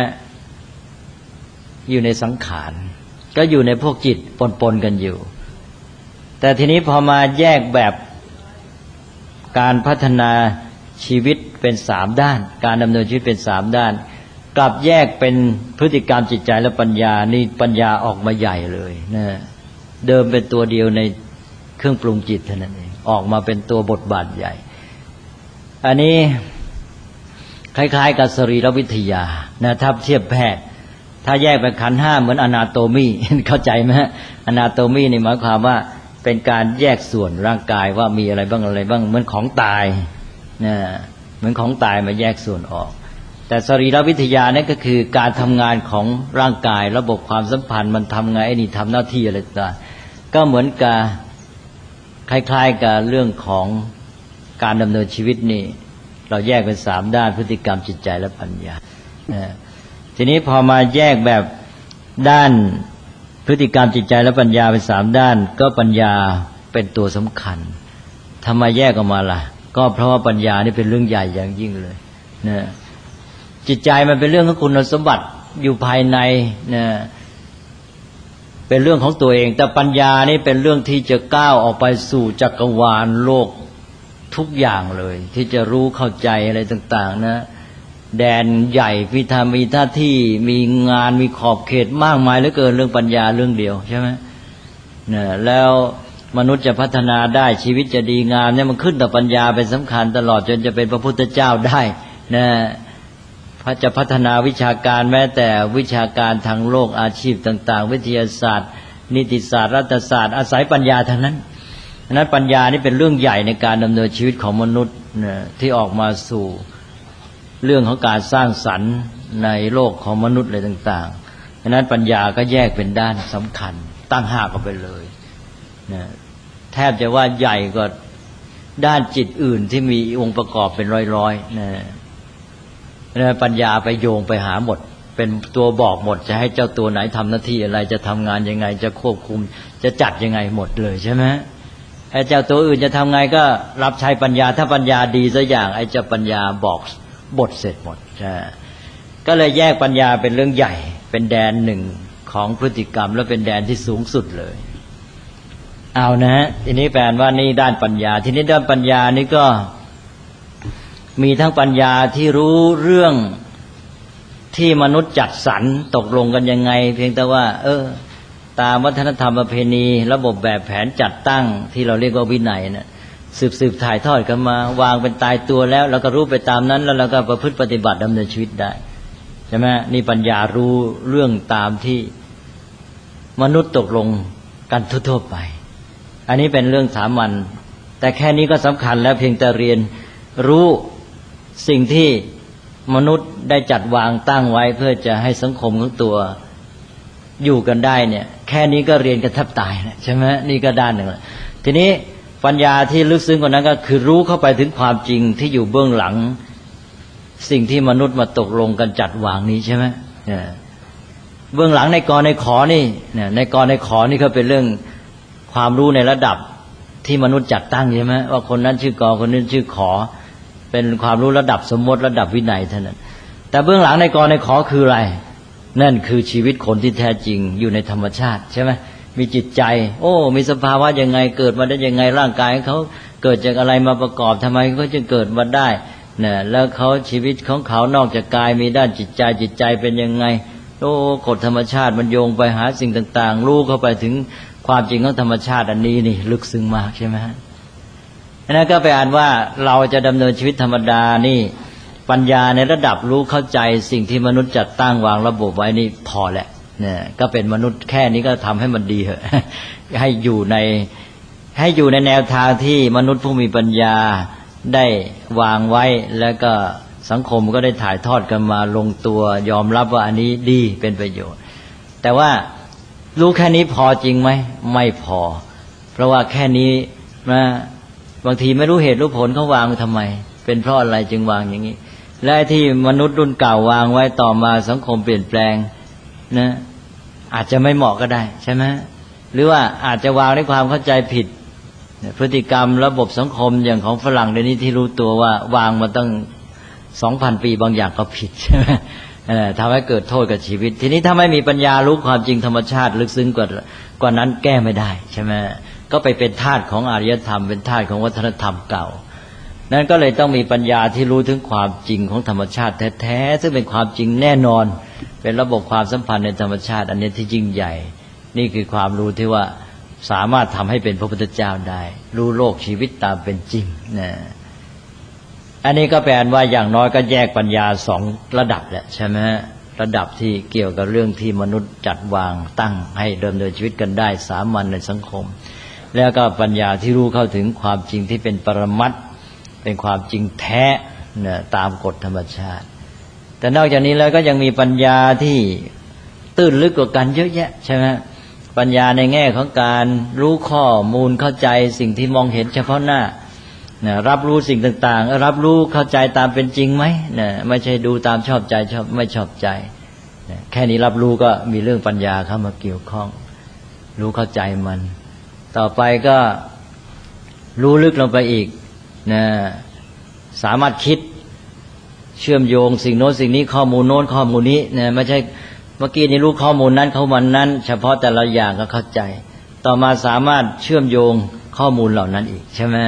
อยู่ในสังขารก็อยู่ในพวกจิตปนกันอยู่แต่ทีนี้พอมาแยกแบบการพัฒนาชีวิตเป็น3ด้านการดำเนินชีวิตเป็น3ด้านกลับแยกเป็นพฤติกรรมจิตใจและปัญญานี่ปัญญาออกมาใหญ่เลยนะเดิมเป็นตัวเดียวในเครื่องปรุงจิตเท่านั้นเองออกมาเป็นตัวบทบาทใหญ่อันนี้คล้ายๆกับสรีรวิทยานะถ้าเทียบแพทย์ถ้าแยกเป็นขันธ์5เหมือนอนาโตมีเข้าใจไหมฮะอนาโตมีนี่หมายความว่าเป็นการแยกส่วนร่างกายว่ามีอะไรบ้างเหมือนของตายนะเหมือนของตายมาแยกส่วนออกแต่สรีรวิทยานี่ก็คือการทำงานของร่างกายระบบความสัมพันธ์มันทำไงไอ้นี่ทำหน้าที่อะไรต่างก็เหมือนกับคล้ายๆกับเรื่องของการดำเนินชีวิตนี่เราแยกเป็น3ด้านพฤติกรรมจิตใจและปัญญาทีนี้พอมาแยกแบบด้านพฤติกรรมจิตใจและปัญญาเป็น3ด้านก็ปัญญาเป็นตัวสำคัญทำไมแยกออกมาล่ะก็เพราะว่าปัญญานี่เป็นเรื่องใหญ่อย่างยิ่งเลยนะจิตใจมันเป็นเรื่องของคุณสมบัติอยู่ภายในนะเป็นเรื่องของตัวเองแต่ปัญญานี่เป็นเรื่องที่จะก้าวออกไปสู่จักรวาลโลกทุกอย่างเลยที่จะรู้เข้าใจอะไรต่างๆนะแดนใหญ่มีหน้าที่มีงานมีขอบเขตมากมายเหลือเกินเรื่องปัญญาเรื่องเดียวใช่ไหมเนี่ยแล้วมนุษย์จะพัฒนาได้ชีวิตจะดีงามเนี่ยมันขึ้นต่อปัญญาเป็นสำคัญตลอดจนจะเป็นพระพุทธเจ้าได้นะจะพัฒนาวิชาการแม้แต่วิชาการทางโลกอาชีพต่างๆวิทยาศาสตร์นิติศาสตร์รัฐศาสตร์อาศัยปัญญาทั้งนั้นฉะนั้นปัญญานี่เป็นเรื่องใหญ่ในการดำเนินชีวิตของมนุษย์ที่ออกมาสู่เรื่องของการสร้างสรรค์ในโลกของมนุษย์อะไรต่างๆฉะนั้นปัญญาก็แยกเป็นด้านสำคัญตั้งหากออกไปเลยนะแทบจะว่าใหญ่กว่าด้านจิตอื่นที่มีองค์ประกอบเป็นร้อยๆนะปัญญาไปโยงไปหาหมดเป็นตัวบอกหมดจะให้เจ้าตัวไหนทำหน้าที่อะไรจะทำงานยังไงจะควบคุมจะจัดยังไงหมดเลยใช่ไหมไอ้เจ้าตัวอื่นจะทำไงก็รับใช้ปัญญาถ้าปัญญาดีสักอย่างไอ้เจ้าปัญญาบอกบทเสร็จหมดใช่ก็เลยแยกปัญญาเป็นเรื่องใหญ่เป็นแดนหนึ่งของพฤติกรรมและเป็นแดนที่สูงสุดเลยเอานะฮะทีนี้แปลว่านี่ด้านปัญญาทีนี้ด้านปัญญานี่ก็มีทั้งปัญญาที่รู้เรื่องที่มนุษย์จัดสรรตกลงกันยังไงเพียงแต่ว่าตามวัฒนธรรมประเพณีระบบแบบแผนจัดตั้งที่เราเรียกว่าวินัยนะสืบถ่ายทอดกันมาวางเป็นตายตัวแล้วเราก็รู้ไปตามนั้นแล้วเราก็ประพฤติปฏิบัติดำเนินชีวิตได้ใช่ไหมนี่ปัญญารู้เรื่องตามที่มนุษย์ตกลงกันทั่วๆไปอันนี้เป็นเรื่องสามัญแต่แค่นี้ก็สำคัญแล้วเพียงแต่เรียนรู้สิ่งที่มนุษย์ได้จัดวางตั้งไว้เพื่อจะให้สังคมของตัวอยู่กันได้เนี่ยแค่นี้ก็เรียนกันแทบตายนะใช่ไหมนี่ก็ด้านหนึ่งทีนี้ปัญญาที่ลึกซึ้งกว่านั้นก็คือรู้เข้าไปถึงความจริงที่อยู่เบื้องหลังสิ่งที่มนุษย์มาตกลงกันจัดวางนี้ใช่ไหมเบื้องหลังในกรในขอนี่ในกรในขอนี่ก็เป็นเรื่องความรู้ในระดับที่มนุษย์จัดตั้งใช่ไหมว่าคนนั้นชื่อกอคนนี้ชื่อขอเป็นความรู้ระดับสมมติระดับวินัยเท่านั้นแต่เบื้องหลังในกรในขอคืออะไรนั่นคือชีวิตคนที่แท้จริงอยู่ในธรรมชาติใช่ไหมมีจิตใจมีสภาวะยังไงเกิดมาได้ยังไงร่างกายเขาเกิดจากอะไรมาประกอบทำไมเขาจึงเกิดมาได้เนี่ยแล้วเขาชีวิตของเขานอกจากกายมีด้านจิตใจเป็นยังไงโอ้กฎธรรมชาติมันโยงไปหาสิ่งต่างๆรู้เข้าไปถึงความจริงของธรรมชาติอันนี้นี่ลึกซึ้งมากใช่ไหมฮะนั่นก็ไปอ่านว่าเราจะดำเนินชีวิตธรรมดานี่ปัญญาในระดับรู้เข้าใจสิ่งที่มนุษย์จัดตั้งวางระบบไว้นี่พอแหละเนี่ยก็เป็นมนุษย์แค่นี้ก็ทำให้มันดีเหอะ ให้อยู่ในแนวทางที่มนุษย์ผู้มีปัญญาได้วางไว้แล้วก็สังคมก็ได้ถ่ายทอดกันมาลงตัวยอมรับว่าอันนี้ดีเป็นประโยชน์แต่ว่ารู้แค่นี้พอจริงไหมไม่พอเพราะว่าแค่นี้นะบางทีไม่รู้เหตุรู้ผลเขาวางทำไมเป็นเพราะอะไรจึงวางอย่างนี้และที่มนุษย์รุ่นเก่าวางไว้ต่อมาสังคมเปลี่ยนแปลงนะอาจจะไม่เหมาะก็ได้ใช่ไหมหรือว่าอาจจะวางด้วยความเข้าใจผิดพฤติกรรมระบบสังคมอย่างของฝรั่งเดี๋ยวนี้ที่รู้ตัวว่าวางมาตั้ง 2,000 ปีบางอย่างก็ผิดใช่ไหมทำให้เกิดโทษกับชีวิตทีนี้ถ้าไม่มีปัญญารู้ความจริงธรรมชาติลึกซึ้งกว่านั้นแก้ไม่ได้ใช่ไหมก็ไปเป็นทาสของอารยธรรมเป็นทาสของวัฒนธรรมเก่านั้นก็เลยต้องมีปัญญาที่รู้ถึงความจริงของธรรมชาติแท้ๆซึ่งเป็นความจริงแน่นอนเป็นระบบความสัมพันธ์ในธรรมชาติอันนี้ที่ยิ่งใหญ่นี่คือความรู้ที่ว่าสามารถทำให้เป็นพระพุทธเจ้าได้รู้โลกชีวิตตามเป็นจริงนะอันนี้ก็แปลว่าอย่างน้อยก็แยกปัญญา2ระดับแหละใช่ไหมระดับที่เกี่ยวกับเรื่องที่มนุษย์จัดวางตั้งให้ดำเนินชีวิตกันได้สามัญในสังคมแล้วก็ปัญญาที่รู้เข้าถึงความจริงที่เป็นปรมัตถ์เป็นความจริงแท้เนี่ยตามกฎธรรมชาติแต่นอกจากนี้แล้วก็ยังมีปัญญาที่ตื้นลึกกว่ากันเยอะแยะใช่ไหมปัญญาในแง่ของการรู้ข้อมูลเข้าใจสิ่งที่มองเห็นเฉพาะหน้ารับรู้สิ่งต่างๆรับรู้เข้าใจตามเป็นจริงไหมไม่ใช่ดูตามชอบใจชอบไม่ชอบใจแค่นี้รับรู้ก็มีเรื่องปัญญาเข้ามาเกี่ยวข้องรู้เข้าใจมันต่อไปก็รู้ลึกลงไปอีกสามารถคิดเชื่อมโยงสิ่งโน้นสิ่งนี้ข้อมูลโน้นข้อมูลนี้ไม่ใช่เมื่อกี้นี้รู้ข้อมูลนั้นข้อมูลนั้นเฉพาะแต่ละอย่างก็เข้าใจต่อมาสามารถเชื่อมโยงข้อมูลเหล่านั้นอีกใช่ไหม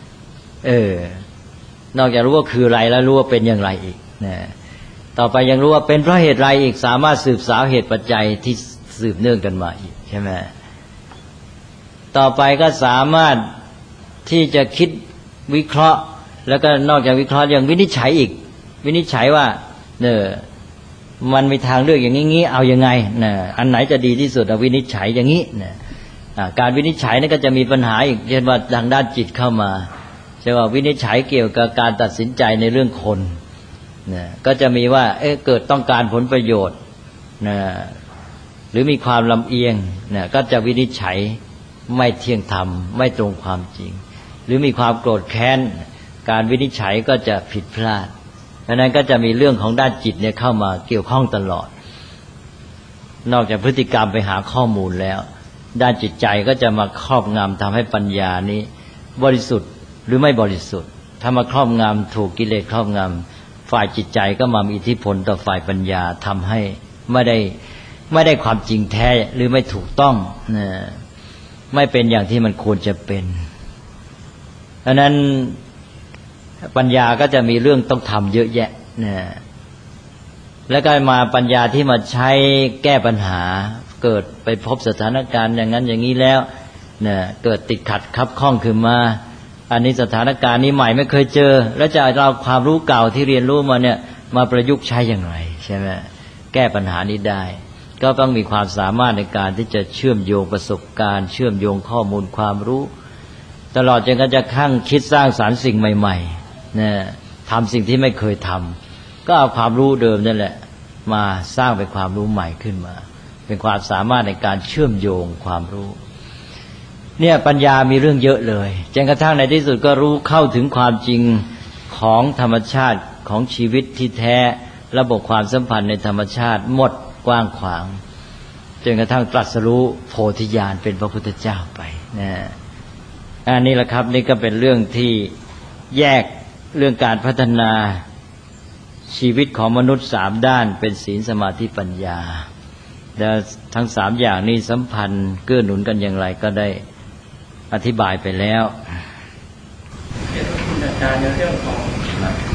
นอกจากรู้ว่าคืออะไรแล้วรู้ว่าเป็นอย่างไรอีกต่อไปยังรู้ว่าเป็นเพราะเหตุไรอีกสามารถสืบสาวเหตุปัจจัยที่สืบเนื่องกันมาอีกใช่ไหมต่อไปก็สามารถที่จะคิดวิเคราะห์แล้วก็นอกจากวิเคราะห์ยังวินิจฉัยอีกวินิจฉัยว่ามันมีทางเลือกอย่างนี้เอายังไงอันไหนจะดีที่สุดเอาวินิจฉัยอย่างนี้การวินิจฉัยนี่ก็จะมีปัญหาอีกเช่นว่าทางด้านจิตเข้ามาใช่ว่าวินิจฉัยเกี่ยวกับการตัดสินใจในเรื่องคนก็จะมีว่าเกิดต้องการผลประโยชน์หรือมีความลำเอียงก็จะวินิจฉัยไม่เที่ยงธรรมไม่ตรงความจริงหรือมีความโกรธแค้นการวินิจฉัยก็จะผิดพลาดดังนั้นก็จะมีเรื่องของด้านจิตเนี่ยเข้ามาเกี่ยวข้องตลอดนอกจากพฤติกรรมไปหาข้อมูลแล้วด้านจิตใจก็จะมาครอบงำทำให้ปัญญานี้บริสุทธิ์หรือไม่บริสุทธิ์ถ้ามาครอบงำถูกกิเลสครอบงำฝ่ายจิตใจก็มามีอิทธิพลต่อฝ่ายปัญญาทำให้ไม่ได้ความจริงแท้หรือไม่ถูกต้องไม่เป็นอย่างที่มันควรจะเป็นเพราะนั้นปัญญาก็จะมีเรื่องต้องทำเยอะแยะแล้วก็มาปัญญาที่มาใช้แก้ปัญหาเกิดไปพบสถานการณ์อย่างนั้นอย่างนี้แล้วเกิดติดขัดคับข้องขึ้นมาอันนี้สถานการณ์นี้ใหม่ไม่เคยเจอแล้วจะเอาความรู้เก่าที่เรียนรู้มาเนี่ยมาประยุกต์ใช้อย่างไรใช่ไหมแก้ปัญหานี้ได้ก็ต้องมีความสามารถในการที่จะเชื่อมโยงประสบการณ์เชื่อมโยงข้อมูลความรู้ตลอดจนก็จะคั่งคิดสร้างสรรค์สิ่งใหม่ๆทำสิ่งที่ไม่เคยทำก็เอาความรู้เดิมนั่นแหละมาสร้างเป็นความรู้ใหม่ขึ้นมาเป็นความสามารถในการเชื่อมโยงความรู้เนี่ยปัญญามีเรื่องเยอะเลยจนกระทั่งในที่สุดก็รู้เข้าถึงความจริงของธรรมชาติของชีวิตที่แท้ระบบความสัมพันธ์ในธรรมชาติหมดกว้างขวางจนกระทั่งตรัสรู้โพธิญาณเป็นพระพุทธเจ้าไปอันนี้แหละครับนี่ก็เป็นเรื่องที่แยกเรื่องการพัฒนาชีวิตของมนุษย์3ด้านเป็นศีลสมาธิปัญญาและทั้ง3อย่างนี้สัมพันธ์เกื้อหนุนกันอย่างไรก็ได้อธิบายไปแล้วคุณอาจารย์ในเรื่องของ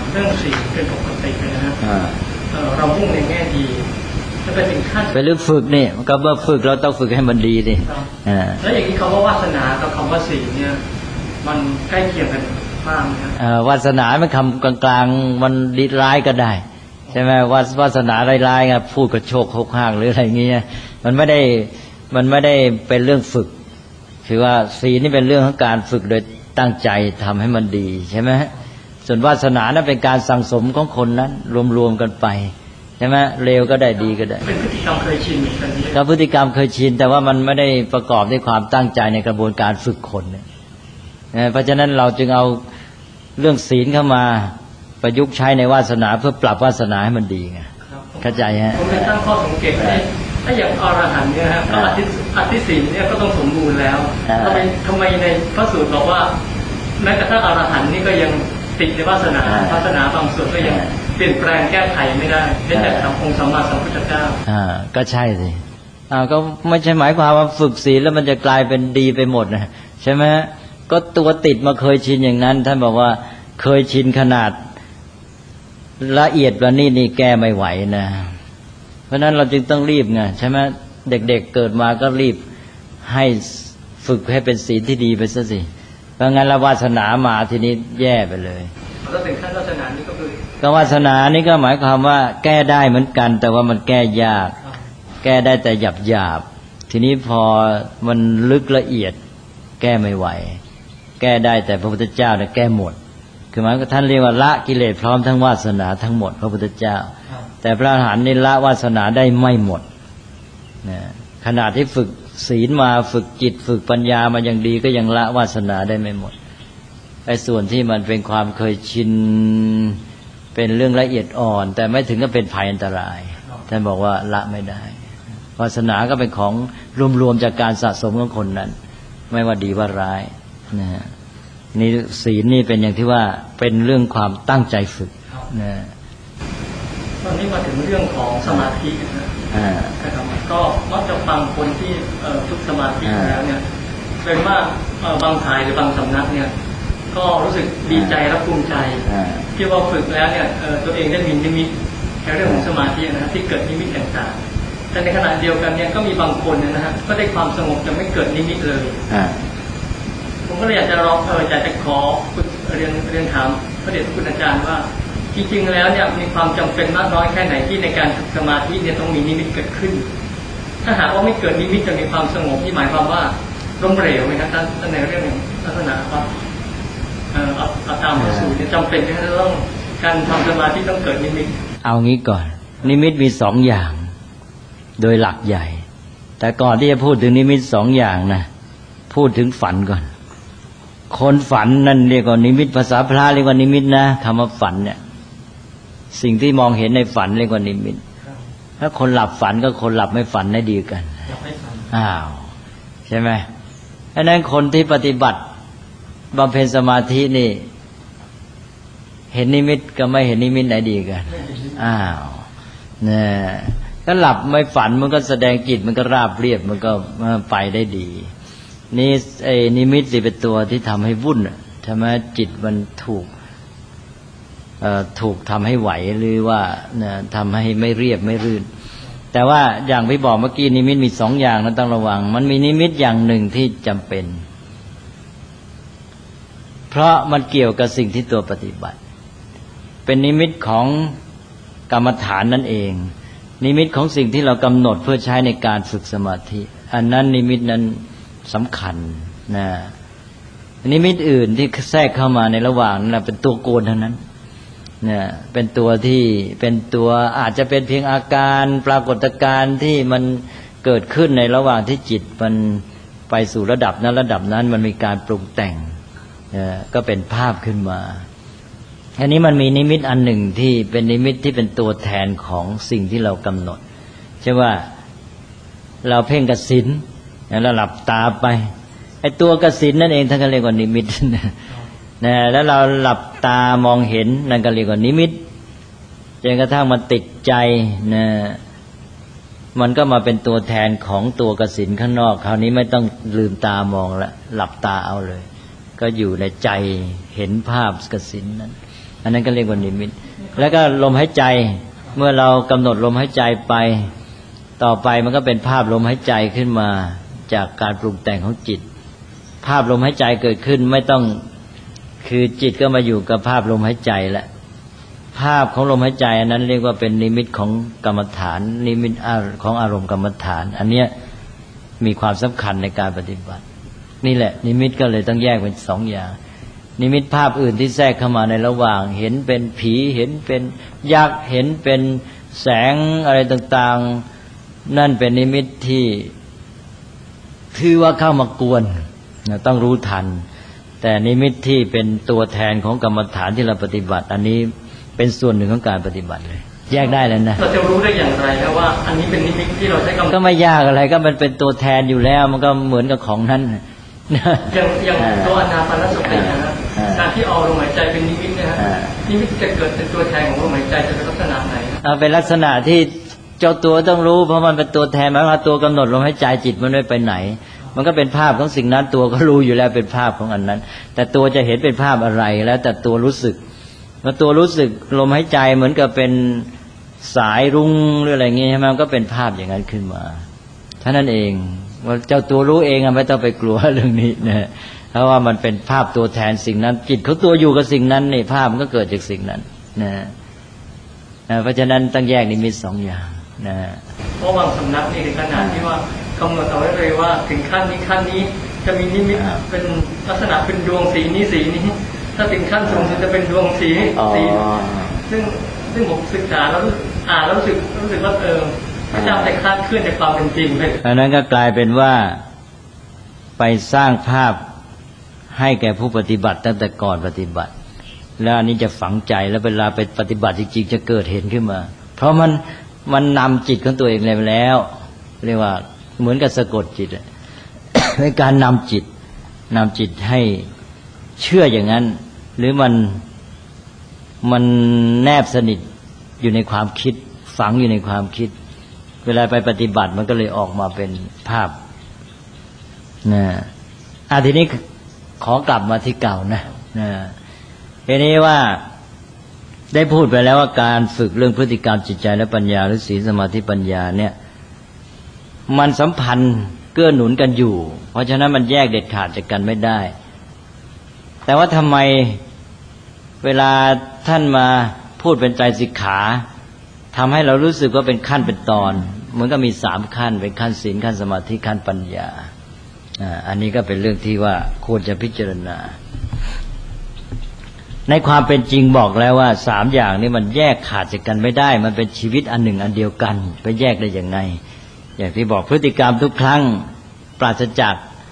เรื่องศีลเป็นปกตินะฮะเรามุ่งในแง่ดีจะไปถึงขั้นเป็นเรื่องฝึกนี่ก็เมื่อฝึกเราต้องฝึกให้มันดีดิแล้วอย่างนี้คำว่าวาสนากับคำว่าศีลเนี่ยมันใกล้เคียงกันมากนะวาสนามันคำกลางๆมันดีร้ายก็ได้ใช่ไหมวาสนาร้ายๆไงพูดกับโชคโคกห้างหรืออะไรเงี้ยมันไม่ได้เป็นเรื่องฝึกคือว่าศีลนี่เป็นเรื่องของการฝึกโดยตั้งใจทำให้มันดีใช่ไหมส่วนวาสนานั้นเป็นการสั่งสมของคนนั้นรวมๆกันไปใช่ไหมเลวก็ได้ดีก็ได้เป็นพฤติกรรมเคยชินก็พฤติกรรมเคยชินแต่ว่ามันไม่ได้ประกอบด้วยความตั้งใจในกระบวนการฝึกคนเนี่ยเพราะฉะนั้นเราจึงเอาเรื่องศีลเข้ามาประยุกต์ใช้ในวาสนาเพื่อปรับวาสนาให้มันดีไงเข้าใจฮะผมเลยตั้งข้อสังเกตถ้าอย่างอรหันต์เนี่ยฮะก็อธิศีลเนี่ยก็ต้องสมบูรณ์แล้วทำไมในพระสูตรบอกว่าแม้กระทั่งอรหันต์นี่ก็ยังติดในวาสนาบางส่วนก็ยังเปลี่ยนแปลงแก้ไขไม่ได้เนื่องจากองค์สัมมาสัมพุทธเจ้าก็ใช่สิก็ไม่ใช่หมายความว่าฝึกศีลแล้วมันจะกลายเป็นดีไปหมดนะใช่ไหมก็ตัวติดมาเคยชินอย่างนั้นท่านบอกว่าเคยชินขนาดละเอียดว่านี่แก้ไม่ไหวนะเพราะนั้นเราจึงต้องรีบไงใช่ไหมเด็กๆเกิดมาก็รีบให้ฝึกให้เป็นศีลที่ดีไปซะสิเพราะงั้นละวาสนามาทีนี้แย่ไปเลยก็ถึงขั้นวาสนานี้ก็คือก็วาสนานี้ก็หมายความว่าแก้ได้เหมือนกันแต่ว่ามันแก้ยากแก้ได้แต่หยาบทีนี้พอมันลึกละเอียดแก้ไม่ไหวแก้ได้แต่พระพุทธเจ้าเนี่ยแก้หมดคือหมายท่านเรียกว่าละกิเลสพร้อมทั้งวาสนาทั้งหมดพระพุทธเจ้าแต่พระอรหันต์นี่ละวาสนาได้ไม่หมดนะขณะที่ฝึกศีลมาฝึกจิตฝึกปัญญามาอย่างดีก็ยังละวาสนาได้ไม่หมดไอ้ส่วนที่มันเป็นความเคยชินเป็นเรื่องละเอียดอ่อนแต่ไม่ถึงกับเป็นภัยอันตรายท่านบอกว่าละไม่ได้วาสนาก็เป็นของรวมๆจากการสะสมของคนนั้นไม่ว่าดีว่าร้ายนะนี่ศีลนี่เป็นอย่างที่ว่าเป็นเรื่องความตั้งใจฝึกนะตอนนี้มาถึงเรื่องของสมาธินะครับก็มักจะฟังคนที่ฝึกสมาธิแล้วเนี่ยเป็นว่าบางสายหรือบางสำนักเนี่ยก็รู้สึกดีใจและภูมิใจที่ว่าฝึกแล้วเนี่ยตัวเองได้มีนิมิตในเรื่องของสมาธินะครับที่เกิดนิมิตต่างๆแต่ในขณะเดียวกันเนี่ยก็มีบางคนนะฮะก็ได้ความสงบจะไม่เกิดนิมิตเลยผมก็เลยอยากจะอยากจะขอเรียนถามพระเดชพระคุณอาจารย์ว่าจริงๆแล้วเนี่ยมีความจำเป็นมากน้อยแค่ไหนที่ในการฝึกสมาธิเนี่ยต้องมีนิมิตเกิดขึ้นถ้าหากว่าไม่เกิดนิมิตจะมีความสงบที่หมายความว่าล้มเหลวไหมครับท่านในเรื่องลักษณะว่าเอาตามพระสูตรเนี่ยจำเป็นที่จะต้องการทำสมาธิต้องเกิดนิมิตเอางี้ก่อนนิมิตมีสองอย่างโดยหลักใหญ่แต่ก่อนที่จะพูดถึงนิมิตสองอย่างนะพูดถึงฝันก่อนคนฝันนั่นเรียกว่านิมิตภาษาพระเรียกว่านิมิตนะคำว่าฝันเนี่ยสิ่งที่มองเห็นในฝันเรียกว่านิมิตถ้าคนหลับฝันก็คนหลับไม่ฝันได้ดีกันใช่ไหมเพราะนั้นคนที่ปฏิบัติบำเพ็ญสมาธินี่เห็นนิมิตก็ไม่เห็นนิมิตไหนดีกันเนี่ยก็หลับไม่ฝันมันก็แสดงจิตมันก็ราบเรียบมันก็ไปได้ดีนี่ไอ้นิมิตสิเป็นตัวที่ทำให้วุ่นใช่ไหมจิตมันถูกทำให้ไหวหรือว่าทำให้ไม่เรียบไม่รื่นแต่ว่าอย่างที่บอกเมื่อกี้นิมิตมีสองอย่างนั้นต้องระวังมันมีนิมิตอย่างหนึ่งที่จำเป็นเพราะมันเกี่ยวกับสิ่งที่ตัวปฏิบัติเป็นนิมิตของกรรมฐานนั่นเองนิมิตของสิ่งที่เรากำหนดเพื่อใช้ในการฝึกสมาธิอันนั้นนิมิตนั้นสำคัญนะนิมิตอื่นที่แทรกเข้ามาในระหว่างนั้นเป็นตัวโกนเท่านั้นเนี่ยเป็นตัวที่เป็นตัวอาจจะเป็นเพียงอาการปรากฏการณ์ที่มันเกิดขึ้นในระหว่างที่จิตมันไปสู่ระดับนั้นมันมีการปรุงแต่งก็เป็นภาพขึ้นมาอันนี้มันมีนิมิตอันหนึ่งที่เป็นนิมิตที่เป็นตัวแทนของสิ่งที่เรากำหนดใช่ว่าเราเพ่งกสิณแล้วหลับตาไปไอ้ตัวกสิณนั่นเองท่านก็เรียกว่านิมิตนะแล้วเราหลับตามองเห็นนั่นก็เรียกว่านิมิตจนกระทั่งมันติดใจนะมันก็มาเป็นตัวแทนของตัวกสิณข้างนอกคราวนี้ไม่ต้องลืมตามองละหลับตาเอาเลยก็อยู่ในใจเห็นภาพกสิณนั้นอันนั้นก็เรียกว่านิมิตแล้วก็ลมหายใจเมื่อเรากำหนดลมหายใจไปต่อไปมันก็เป็นภาพลมหายใจขึ้นมาจากการปรุงแต่งของจิตภาพลมหายใจเกิดขึ้นไม่ต้องคือจิตก็มาอยู่กับภาพลมหายใจแล้วภาพของลมหายใจอันนั้นเรียกว่าเป็นนิมิตของกรรมฐานนิมิตของอารมณ์กรรมฐานอันเนี้ยมีความสำคัญในการปฏิบัตินี่แหละนิมิตก็เลยต้องแยกเป็นสองอย่างนิมิตภาพอื่นที่แทรกเข้ามาในระหว่างเห็นเป็นผีเห็นเป็นยักษ์เห็นเป็นแสงอะไรต่างๆนั่นเป็นนิมิตที่ถือว่าเข้ามากวนต้องรู้ทันแต่นิมิตที่เป็นตัวแทนของกรรมฐานที่เราปฏิบัติอันนี้เป็นส่วนหนึ่งของการปฏิบัติเลยแยกได้แล้วนะเราจะรู้ได้อย่างไรครับว่าอันนี้เป็นนิมิตที่เราใช้กรรมก็ไม่ยากอะไรก็มันเป็นตัวแทนอยู่แล้วมันก็เหมือนกับของนั้นอย่างตัวอนาปานสตินะการที่เอาลมหายใจเป็นนิมิตนะฮะนิมิตจะเกิดเป็นตัวแทนของลมหายใจจะเป็นลักษณะไหนเป็นลักษณะที่เจ้าตัวต้องรู้เพราะมันเป็นตัวแทนหมายว่าตัวกำหนดลมหายใจจิตมันไม่ไปไหนมันก็เป็นภาพของสิ่งนั้นตัวก็รู้อยู่แล้วเป็นภาพของอันนั้นแต่ตัวจะเห็นเป็นภาพอะไรแล้วแต่ตัวรู้สึกแล้วตัวรู้สึกลมหายใจเหมือนกับเป็นสายรุ้งหรืออะไรเงี้ยมันก็เป็นภาพอย่างนั้นขึ้นมาเท่านั้นเองว่าเจ้าตัวรู้เองไม่ต้องไปกลัวเรื่องนี้นะเพราะว่ามันเป็นภาพตัวแทนสิ่งนั้นจิตเขาตัวอยู่กับสิ่งนั้นนี่ภาพมันก็เกิดจากสิ่งนั้นนะเพราะฉะนั้นต้องแยกนิมิตสองอย่างนะเพราะบางสำนักนี่ถึงขนาดที่ว่ากำหนดเอาไว้เลยว่าถึงขั้นนี้จะมีนิมิตเป็นลักษณะเป็นดวงสีนี้ถ้าถึงขั้นสูงจะเป็นดวงสีซึ่งผมศึกษาแล้วอ่านแล้วรู้สึกว่าพระเจ้าแต่คลาดเคลื่อนจากความเป็นจริงไปอันนั้นก็กลายเป็นว่าไปสร้างภาพให้แก่ผู้ปฏิบัติตั้งแต่ก่อนปฏิบัติแล้วอันนี้จะฝังใจแล้วเวลาไปปฏิบัติจริงๆจะเกิดเห็นขึ้นมาเพราะมันนำจิตของตัวเองเลยแล้วเรียกว่าเหมือนกับสะกดจิตในการนำจิตให้เชื่ออย่างนั้นหรือมันแนบสนิทอยู่ในความคิดฝังอยู่ในความคิดเวลาไปปฏิบัติมันก็เลยออกมาเป็นภาพนะทีนี้ขอกลับมาที่เก่านะทีนี้ว่าได้พูดไปแล้วว่าการฝึกเรื่องพฤติกรรมจิตใจและปัญญาหรือศีลสมาธิปัญญาเนี่ยมันสัมพันธ์เกื้อหนุนกันอยู่เพราะฉะนั้นมันแยกเด็ดขาดจากกันไม่ได้แต่ว่าทำไมเวลาท่านมาพูดเป็นไตรสิกขาทำให้เรารู้สึกว่าเป็นขั้นเป็นตอนเหมือนกับมี3ขั้นเป็นขั้นศีลขั้นสมาธิขั้นปัญญาอันนี้ก็เป็นเรื่องที่ว่าควรจะพิจารณาในความเป็นจริงบอกแล้วว่า3อย่างนี้มันแยกขาดจากกันไม่ได้มันเป็นชีวิตอันหนึ่งอันเดียวกันไปแยกได้อย่างไงอย่างที่บอกพฤติกรรมทุกครั้งปราศจาก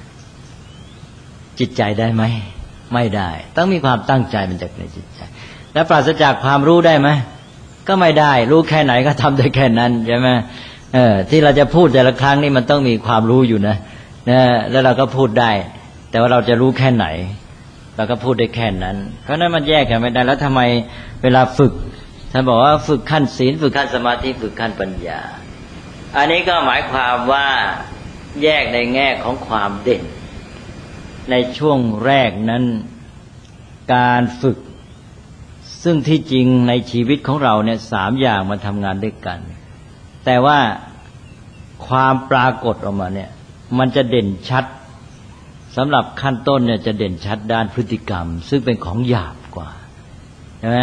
จิตใจได้ไหมไม่ได้ต้องมีความตั้งใจมันจากในจิตใจแล้วปราศจากความรู้ได้ไหมก็ไม่ได้รู้แค่ไหนก็ทำได้แค่นั้นใช่ไหมที่เราจะพูดแต่ละครั้งนี่มันต้องมีความรู้อยู่นะแล้วเราก็พูดได้แต่ว่าเราจะรู้แค่ไหนเราก็พูดได้แค่นั้นเพราะนั้นมันแยกกันไม่ได้แล้วทำไมเวลาฝึกท่านบอกว่าฝึกขั้นศีลฝึกขั้นสมาธิฝึกขั้นปัญญาอันนี้ก็หมายความว่าแยกในแง่ของความเด่นในช่วงแรกนั้นการฝึกซึ่งที่จริงในชีวิตของเราเนี่ย3อย่างมันทำงานด้วยกันแต่ว่าความปรากฏออกมาเนี่ยมันจะเด่นชัดสำหรับขั้นต้นเนี่ยจะเด่นชัดด้านพฤติกรรมซึ่งเป็นของหยาบกว่าใช่ไหม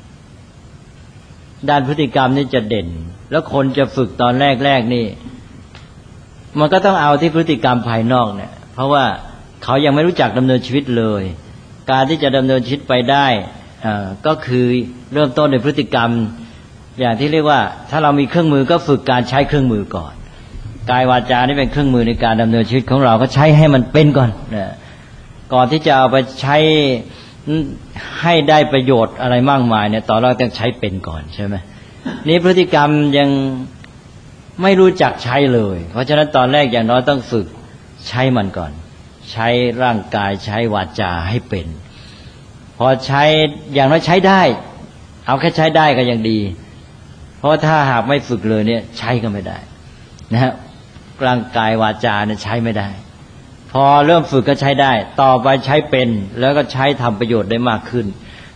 ด้านพฤติกรรมนี่จะเด่นแล้วคนจะฝึกตอนแรกนี่มันก็ต้องเอาที่พฤติกรรมภายนอกเนี่ยเพราะว่าเขายังไม่รู้จักดำเนินชีวิตเลยการที่จะดำเนินชีวิตไปได้ก็คือเริ่มต้นในพฤติกรรมอย่างที่เรียกว่าถ้าเรามีเครื่องมือก็ฝึกการใช้เครื่องมือก่อนกายวาจานี่เป็นเครื่องมือในการดำเนินชีวิตของเราก็ใช้ให้มันเป็นก่อนก่อนที่จะเอาไปใช้ให้ได้ประโยชน์อะไรมากมายเนี่ยตอนแรกต้องใช้เป็นก่อนใช่ไหมนี่พฤติกรรมยังไม่รู้จักใช้เลยเพราะฉะนั้นตอนแรกอย่างน้อยต้องฝึกใช้มันก่อนใช้ร่างกายใช้วาจาให้เป็นพอใช้อย่างน้อยใช้ได้เอาแค่ใช้ได้ก็ยังดีเพราะถ้าหากไม่ฝึกเลยเนี่ยใช้ก็ไม่ได้นะฮะร่างกายวาจาเนี่ยใช้ไม่ได้พอเริ่มฝึกก็ใช้ได้ต่อไปใช้เป็นแล้วก็ใช้ทำประโยชน์ได้มากขึ้น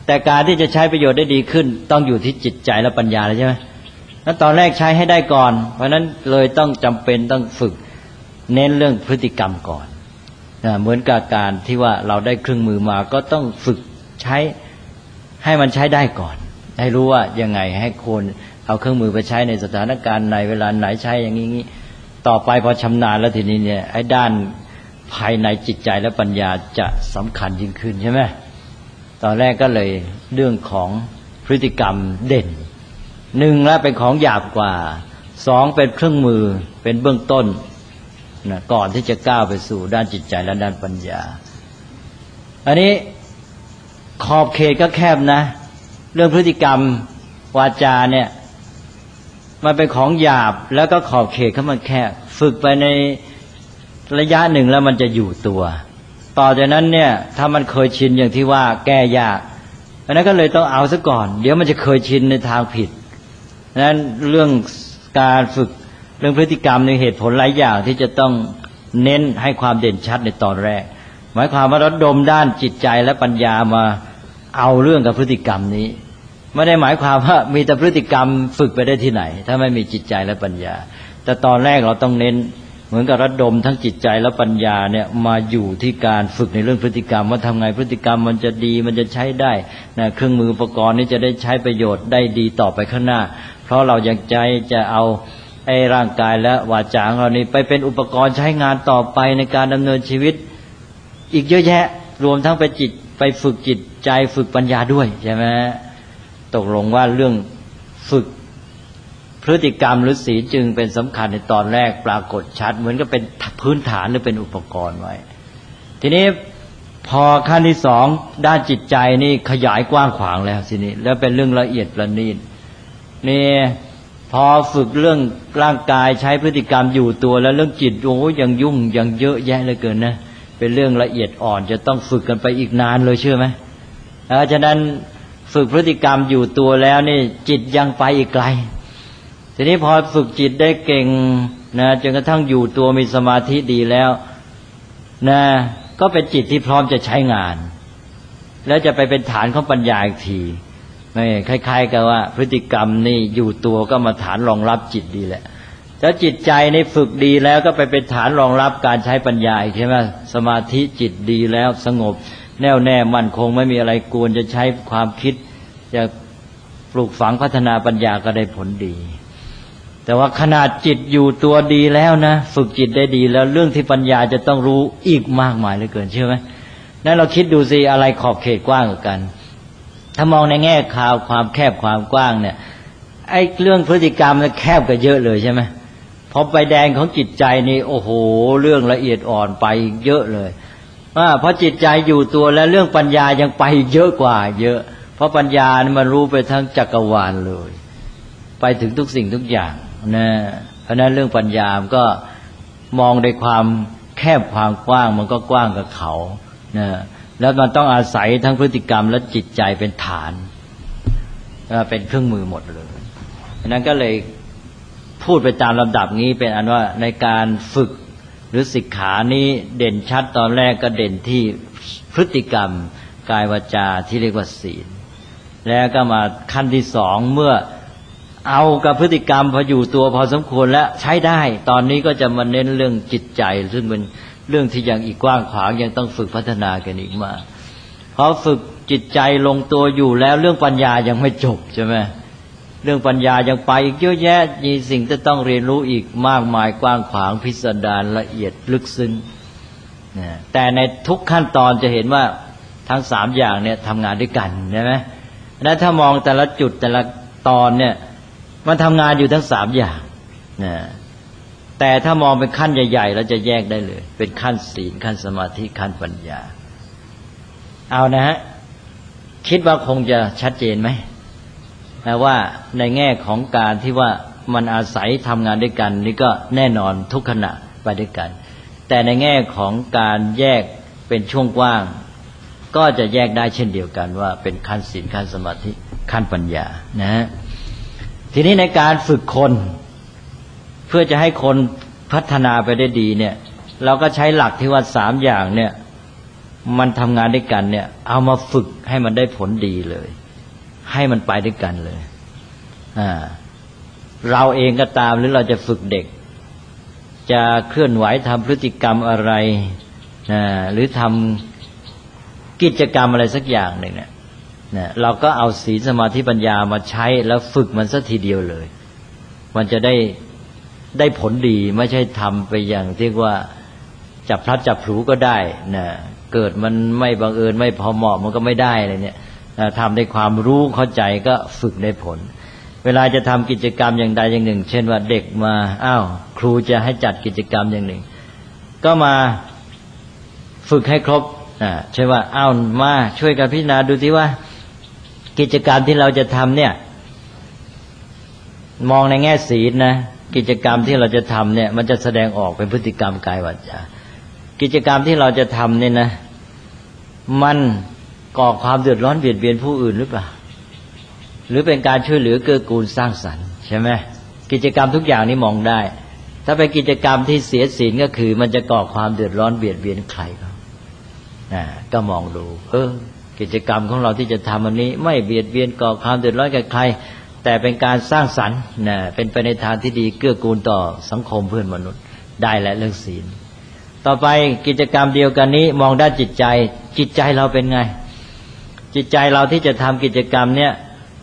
แต่การที่จะใช้ประโยชน์ได้ดีขึ้นต้องอยู่ที่จิตใจและปัญญาเลยใช่ไหมแล้วตอนแรกใช้ให้ได้ก่อนเพราะนั้นเลยต้องจำเป็นต้องฝึกเน้นเรื่องพฤติกรรมก่อนเหมือนกับการที่ว่าเราได้เครื่องมือมาก็ต้องฝึกใช้ให้มันใช้ได้ก่อนให้รู้ว่ายังไงให้คนเอาเครื่องมือไปใช้ในสถานการณ์ไหนเวลาไหนใช้อย่างนี้ต่อไปพอชำนาญแล้วทีนี้เนี่ยไอ้ด้านภายในจิตใจและปัญญาจะสำคัญยิ่งขึ้นใช่ไหมตอนแรกก็เลยเรื่องของพฤติกรรมเด่นหนึ่งแล้วเป็นของหยาบกว่าสองเป็นเครื่องมือเป็นเบื้องต้นนะก่อนที่จะก้าวไปสู่ด้านจิตใจและด้านปัญญาอันนี้ขอบเขตก็แคบนะเรื่องพฤติกรรมวาจาเนี่ยมันเป็นของหยาบแล้วก็ขอบเขตเขามันแคบฝึกไปในระยะหนึ่งแล้วมันจะอยู่ตัวต่อจากนั้นเนี่ยถ้ามันเคยชินอย่างที่ว่าแก้ยากอันนั้นก็เลยต้องเอาซะก่อนเดี๋ยวมันจะเคยชินในทางผิดนั้นเรื่องการฝึกเรื่องพฤติกรรมในเหตุผลหลายอย่างที่จะต้องเน้นให้ความเด่นชัดในตอนแรกหมายความว่าระดมด้านจิตใจและปัญญามาเอาเรื่องกับพฤติกรรมนี้ไม่ได้หมายความว่ามีแต่พฤติกรรมฝึกไปได้ที่ไหนถ้าไม่มีจิตใจและปัญญาแต่ตอนแรกเราต้องเน้นเหมือนกับระดมทั้งจิตใจและปัญญาเนี่ยมาอยู่ที่การฝึกในเรื่องพฤติกรรมว่าทำไงพฤติกรรมมันจะดีมันจะใช้ได้นะเครื่องมืออุปกรณ์นี้จะได้ใช้ประโยชน์ได้ดีต่อไปข้างหน้าเพราะเราอยากใจจะเอาไอ้ร่างกายและวาจาของเรานี้ไปเป็นอุปกรณ์ใช้งานต่อไปในการดำเนินชีวิตอีกเยอะแยะรวมทั้งไปฝึกจิตใจฝึกปัญญาด้วยใช่ไหมตกลงว่าเรื่องฝึกพฤติกรรมหรือศีลจึงเป็นสำคัญในตอนแรกปรากฏชัดเหมือนกับเป็นพื้นฐานหรือเป็นอุปกรณ์ไว้ทีนี้พอขั้นที่สองด้านจิตใจนี่ขยายกว้างขวางแล้วทีนี้แล้วเป็นเรื่องละเอียดประณีตนี่พอฝึกเรื่องร่างกายใช้พฤติกรรมอยู่ตัวแล้วเรื่องจิตโอ้ยังยุ่งยังเยอะแยะเหลือเกินนะเป็นเรื่องละเอียดอ่อนจะต้องฝึกกันไปอีกนานเลยเชื่อไหมฉะนั้นฝึกพฤติกรรมอยู่ตัวแล้วนี่จิตยังไปอีกไกลทีนี้พอฝึกจิตได้เก่งนะจนกระทั่งอยู่ตัวมีสมาธิดีแล้วนะก็เป็นจิตที่พร้อมจะใช้งานแล้วจะไปเป็นฐานของปัญญาอีกทีนี่คล้ายๆกับว่าพฤติกรรมนี่อยู่ตัวก็มาฐานรองรับจิตดีแหละแล้วจิตใจนี่ฝึกดีแล้วก็ไปเป็นฐานรองรับการใช้ปัญญาอีกใช่ไหมสมาธิจิตดีแล้วสงบแน่วแน่มั่นคงไม่มีอะไรกวนจะใช้ความคิดจะปลูกฝังพัฒนาปัญญาก็ได้ผลดีแต่ว่าขนาดจิตอยู่ตัวดีแล้วนะฝึกจิตได้ดีแล้วเรื่องที่ปัญญาจะต้องรู้อีกมากมายเหลือเกินเชื่อไหมนั่นเราคิดดูสิอะไรขอบเขตกว้างกว่ากันถ้ามองในแง่ข่าวความแคบความกว้างเนี่ยไอ้เรื่องพฤติกรรมมันแคบกว่าเยอะเลยใช่ไหมพอไปแดงของจิตใจนี่โอ้โหเรื่องละเอียดอ่อนไปเยอะเลยเพราะจิตใจอยู่ตัวแล้วเรื่องปัญญายังไปเยอะกว่าเยอะเพราะปัญญานี่มันรู้ไปทั้งจักรวาลเลยไปถึงทุกสิ่งทุกอย่างนะเพราะนั้นเรื่องปัญญามันก็มองในความแคบความกว้างมันก็กว้างกับเขานะแล้วมันต้องอาศัยทั้งพฤติกรรมและจิตใจเป็นฐานเป็นเครื่องมือหมดเลยเพราะนั้นก็เลยพูดไปตามลำดับนี้เป็นอันว่าในการฝึกหรือสิกขานี้เด่นชัดตอนแรกก็เด่นที่พฤติกรรมกายวาจาที่เรียกว่าศีลแล้วก็มาขั้นที่สองเมื่อเอากับพฤติกรรมพออยู่ตัวพอสมควรแล้วใช้ได้ตอนนี้ก็จะมาเน้นเรื่องจิตใจซึ่งเป็นเรื่องที่ยังอีกกว้างขวางยังต้องฝึกพัฒนากันอีกมากพอฝึกจิตใจลงตัวอยู่แล้วเรื่องปัญญายังไม่จบใช่ไหมเรื่องปัญญายังไปอีกเยอะแยะมีสิ่งที่ต้องเรียนรู้อีกมากมายกว้างขวางพิสดารละเอียดลึกซึ้งแต่ในทุกขั้นตอนจะเห็นว่าทั้งสามอย่างเนี่ยทำงานด้วยกันใช่ไหมแล้วถ้ามองแต่ละจุดแต่ละตอนเนี่ยมันทำงานอยู่ทั้งสามอย่างนะแต่ถ้ามองเป็นขั้นใหญ่ๆแล้วจะแยกได้เลยเป็นขั้นศีลขั้นสมาธิขั้นปัญญาเอานะฮะคิดว่าคงจะชัดเจนไหมนะว่าในแง่ของการที่ว่ามันอาศัยทำงานด้วยกันนี่ก็แน่นอนทุกขณะไปด้วยกันแต่ในแง่ของการแยกเป็นช่วงกว้างก็จะแยกได้เช่นเดียวกันว่าเป็นขั้นศีลขั้นสมาธิขั้นปัญญานะฮะทีนี้ในการฝึกคนเพื่อจะให้คนพัฒนาไปได้ดีเนี่ยเราก็ใช้หลักที่ว่าสามอย่างเนี่ยมันทำงานด้วยกันเนี่ยเอามาฝึกให้มันได้ผลดีเลยให้มันไปด้วยกันเลยเราเองก็ตามหรือเราจะฝึกเด็กจะเคลื่อนไหวทำพฤติกรรมอะไรหรือทำกิจกรรมอะไรสักอย่างหนึ่งเนี่ยเราก็เอาศีลสมาธิปัญญามาใช้แล้วฝึกมันซะทีเดียวเลยมันจะได้ผลดีไม่ใช่ทำไปอย่างที่ว่าจับพลัดจับผลูก็ได้นะเกิดมันไม่บังเอิญไม่พอเหมาะมันก็ไม่ได้อะไรเนี่ยทำได้ความรู้เข้าใจก็ฝึกได้ผลเวลาจะทำกิจกรรมอย่างใดอย่างหนึ่งเช่นว่าเด็กมาครูจะให้จัดกิจกรรมอย่างหนึ่งก็มาฝึกให้ครบเช่นว่ามาช่วยกันพิจารณาดูที่ว่ากิจกรรมที่เราจะทำเนี่ยมองในแง่ศีลนะกิจกรรมที่เราจะทำเนี่ยมันจะแสดงออกเป็นพฤติกรรมกายวาจากิจกรรมที่เราจะทำเนี่ยนะมันก่อความเดือดร้อนเบียดเบียนผู้อื่นหรือเปล่าหรือเป็นการช่วยเหลือเกื้อกูลสร้างสรรค์ใช่ไหมกิจกรรมทุกอย่างนี้มองได้ถ้าเป็นกิจกรรมที่เสียศีลก็คือมันจะก่อความเดือดร้อนเบียดเบียนใครก็มองดูกิจกรรมของเราที่จะทำอันนี้ไม่เบียดเบียนก่อความเดือดร้อนแก่ใครแต่เป็นการสร้างสรรค์เป็นไปในทางที่ดีเกื้อกูลต่อสังคมเพื่อนมนุษย์ได้และเรื่องศีลต่อไปกิจกรรมเดียวกันนี้มองด้านจิตใจเราเป็นไงจิตใจเราที่จะทำกิจกรรมเนี้ย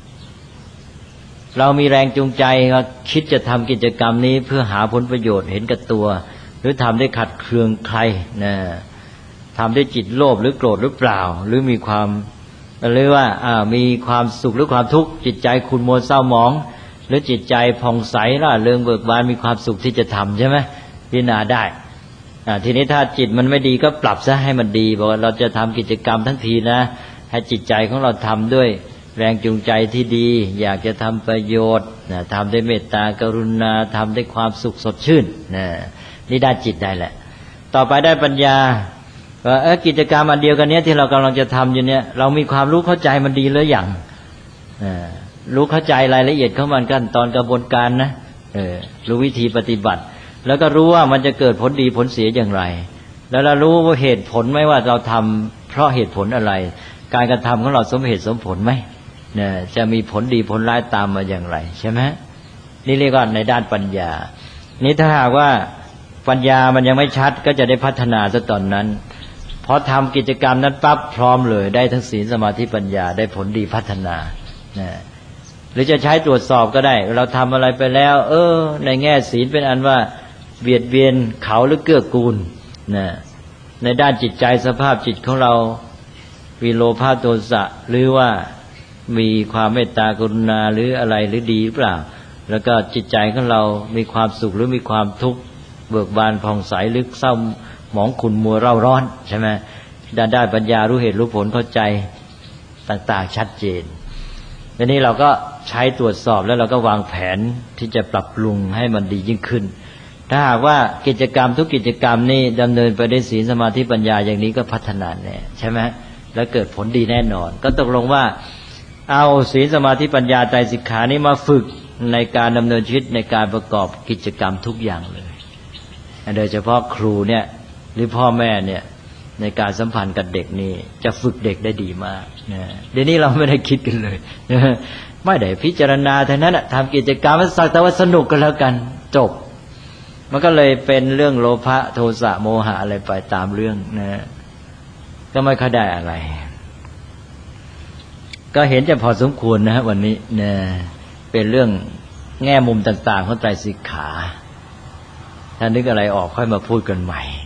เรามีแรงจูงใจคิดจะทำกิจกรรมนี้เพื่อหาผลประโยชน์เห็นกับตัวหรือทำได้ขัดเคืองใครทำด้วยจิตโลภหรือโกรธหรือเปล่าหรือมีความหรือว่ามีความสุขหรือความทุกข์จิตใจขุ่นมัวเศร้าหมองหรือจิตใจผ่องใสร่าเริงเบิกบานมีความสุขที่จะทำใช่ไหมพิจารณาได้ทีนี้ถ้าจิตมันไม่ดีก็ปรับซะให้มันดีบอกว่าเราจะทำกิจกรรมทั้งทีนะให้จิตใจของเราทำด้วยแรงจูงใจที่ดีอยากจะทำประโยชน์ทำด้วยเมตตากรุณาทำด้วยความสุขสดชื่นนี่ได้จิตได้แหละต่อไปได้ปัญญาว่ากิจกรรมอันเดียวกันนี้ที่เรากำลังจะทำอยู่เนี่ยเรามีความรู้เข้าใจมันดีหรือยังรู้เข้าใจรายละเอียดของมันขั้นตอนกระบวนการนะรู้วิธีปฏิบัติแล้วก็รู้ว่ามันจะเกิดผลดีผลเสียอย่างไรแล้วเรารู้ว่าเหตุผลไหมว่าเราทำเพราะเหตุผลอะไรการกระทำของเราสมเหตุสมผลไหมจะมีผลดีผลร้ายตามมาอย่างไรใช่ไหมนี่เรียกว่าในด้านปัญญานี่ถ้าหากว่าปัญญามันยังไม่ชัดก็จะได้พัฒนาซะตอนนั้นพอทำกิจกรรมนั้นปั๊บพร้อมเลยได้ทั้งศีลสมาธิปัญญาได้ผลดีพัฒนาหรือจะใช้ตรวจสอบก็ได้เราทำอะไรไปแล้วในแง่ศีลเป็นอันว่าเบียดเบียนเขาหรือเกื้อกูลในด้านจิตใจสภาพจิตของเราวิโลภะโทสะหรือว่ามีความเมตตากรุณาหรืออะไรหรือดีหรือเปล่าแล้วก็จิตใจของเรามีความสุขหรือมีความทุกข์เบิกบานผ่องใสหรือเศร้าหมองขุ่นมัวเร่าร้อนใช่ไหมด้านปัญญารู้เหตุรู้ผลเข้าใจต่างๆชัดเจนทีนี้เราก็ใช้ตรวจสอบแล้วเราก็วางแผนที่จะปรับปรุงให้มันดียิ่งขึ้นถ้าหากว่ากิจกรรมทุกกิจกรรมนี้ดำเนินไปด้วยศีลสมาธิปัญญาอย่างนี้ก็พัฒนาแน่ใช่ไหมแล้วเกิดผลดีแน่นอนก็ตกลงว่าเอาศีลสมาธิปัญญาไตรสิกขานี้มาฝึกในการดำเนินชีวิตในการประกอบกิจกรรมทุกอย่างเลยโดยเฉพาะครูเนี่ยหรือพ่อแม่เนี่ยในการสัมพันธ์กับเด็กนี่จะฝึกเด็กได้ดีมากเดี๋ยวนี้เราไม่ได้คิดกันเลยไม่ได้พิจารณาเท่านั้นทำกิจกรรมสักแต่ว่าสนุกกันแล้วกันจบมันก็เลยเป็นเรื่องโลภะโทสะโมหะอะไรไปตามเรื่องก็ไม่ค่อยได้อะไรก็เห็นจะพอสมควรนะวันนี้เป็นเรื่องแง่มุมต่างๆของไตรสิกขาถ้านึกอะไรออกค่อยมาพูดกันใหม่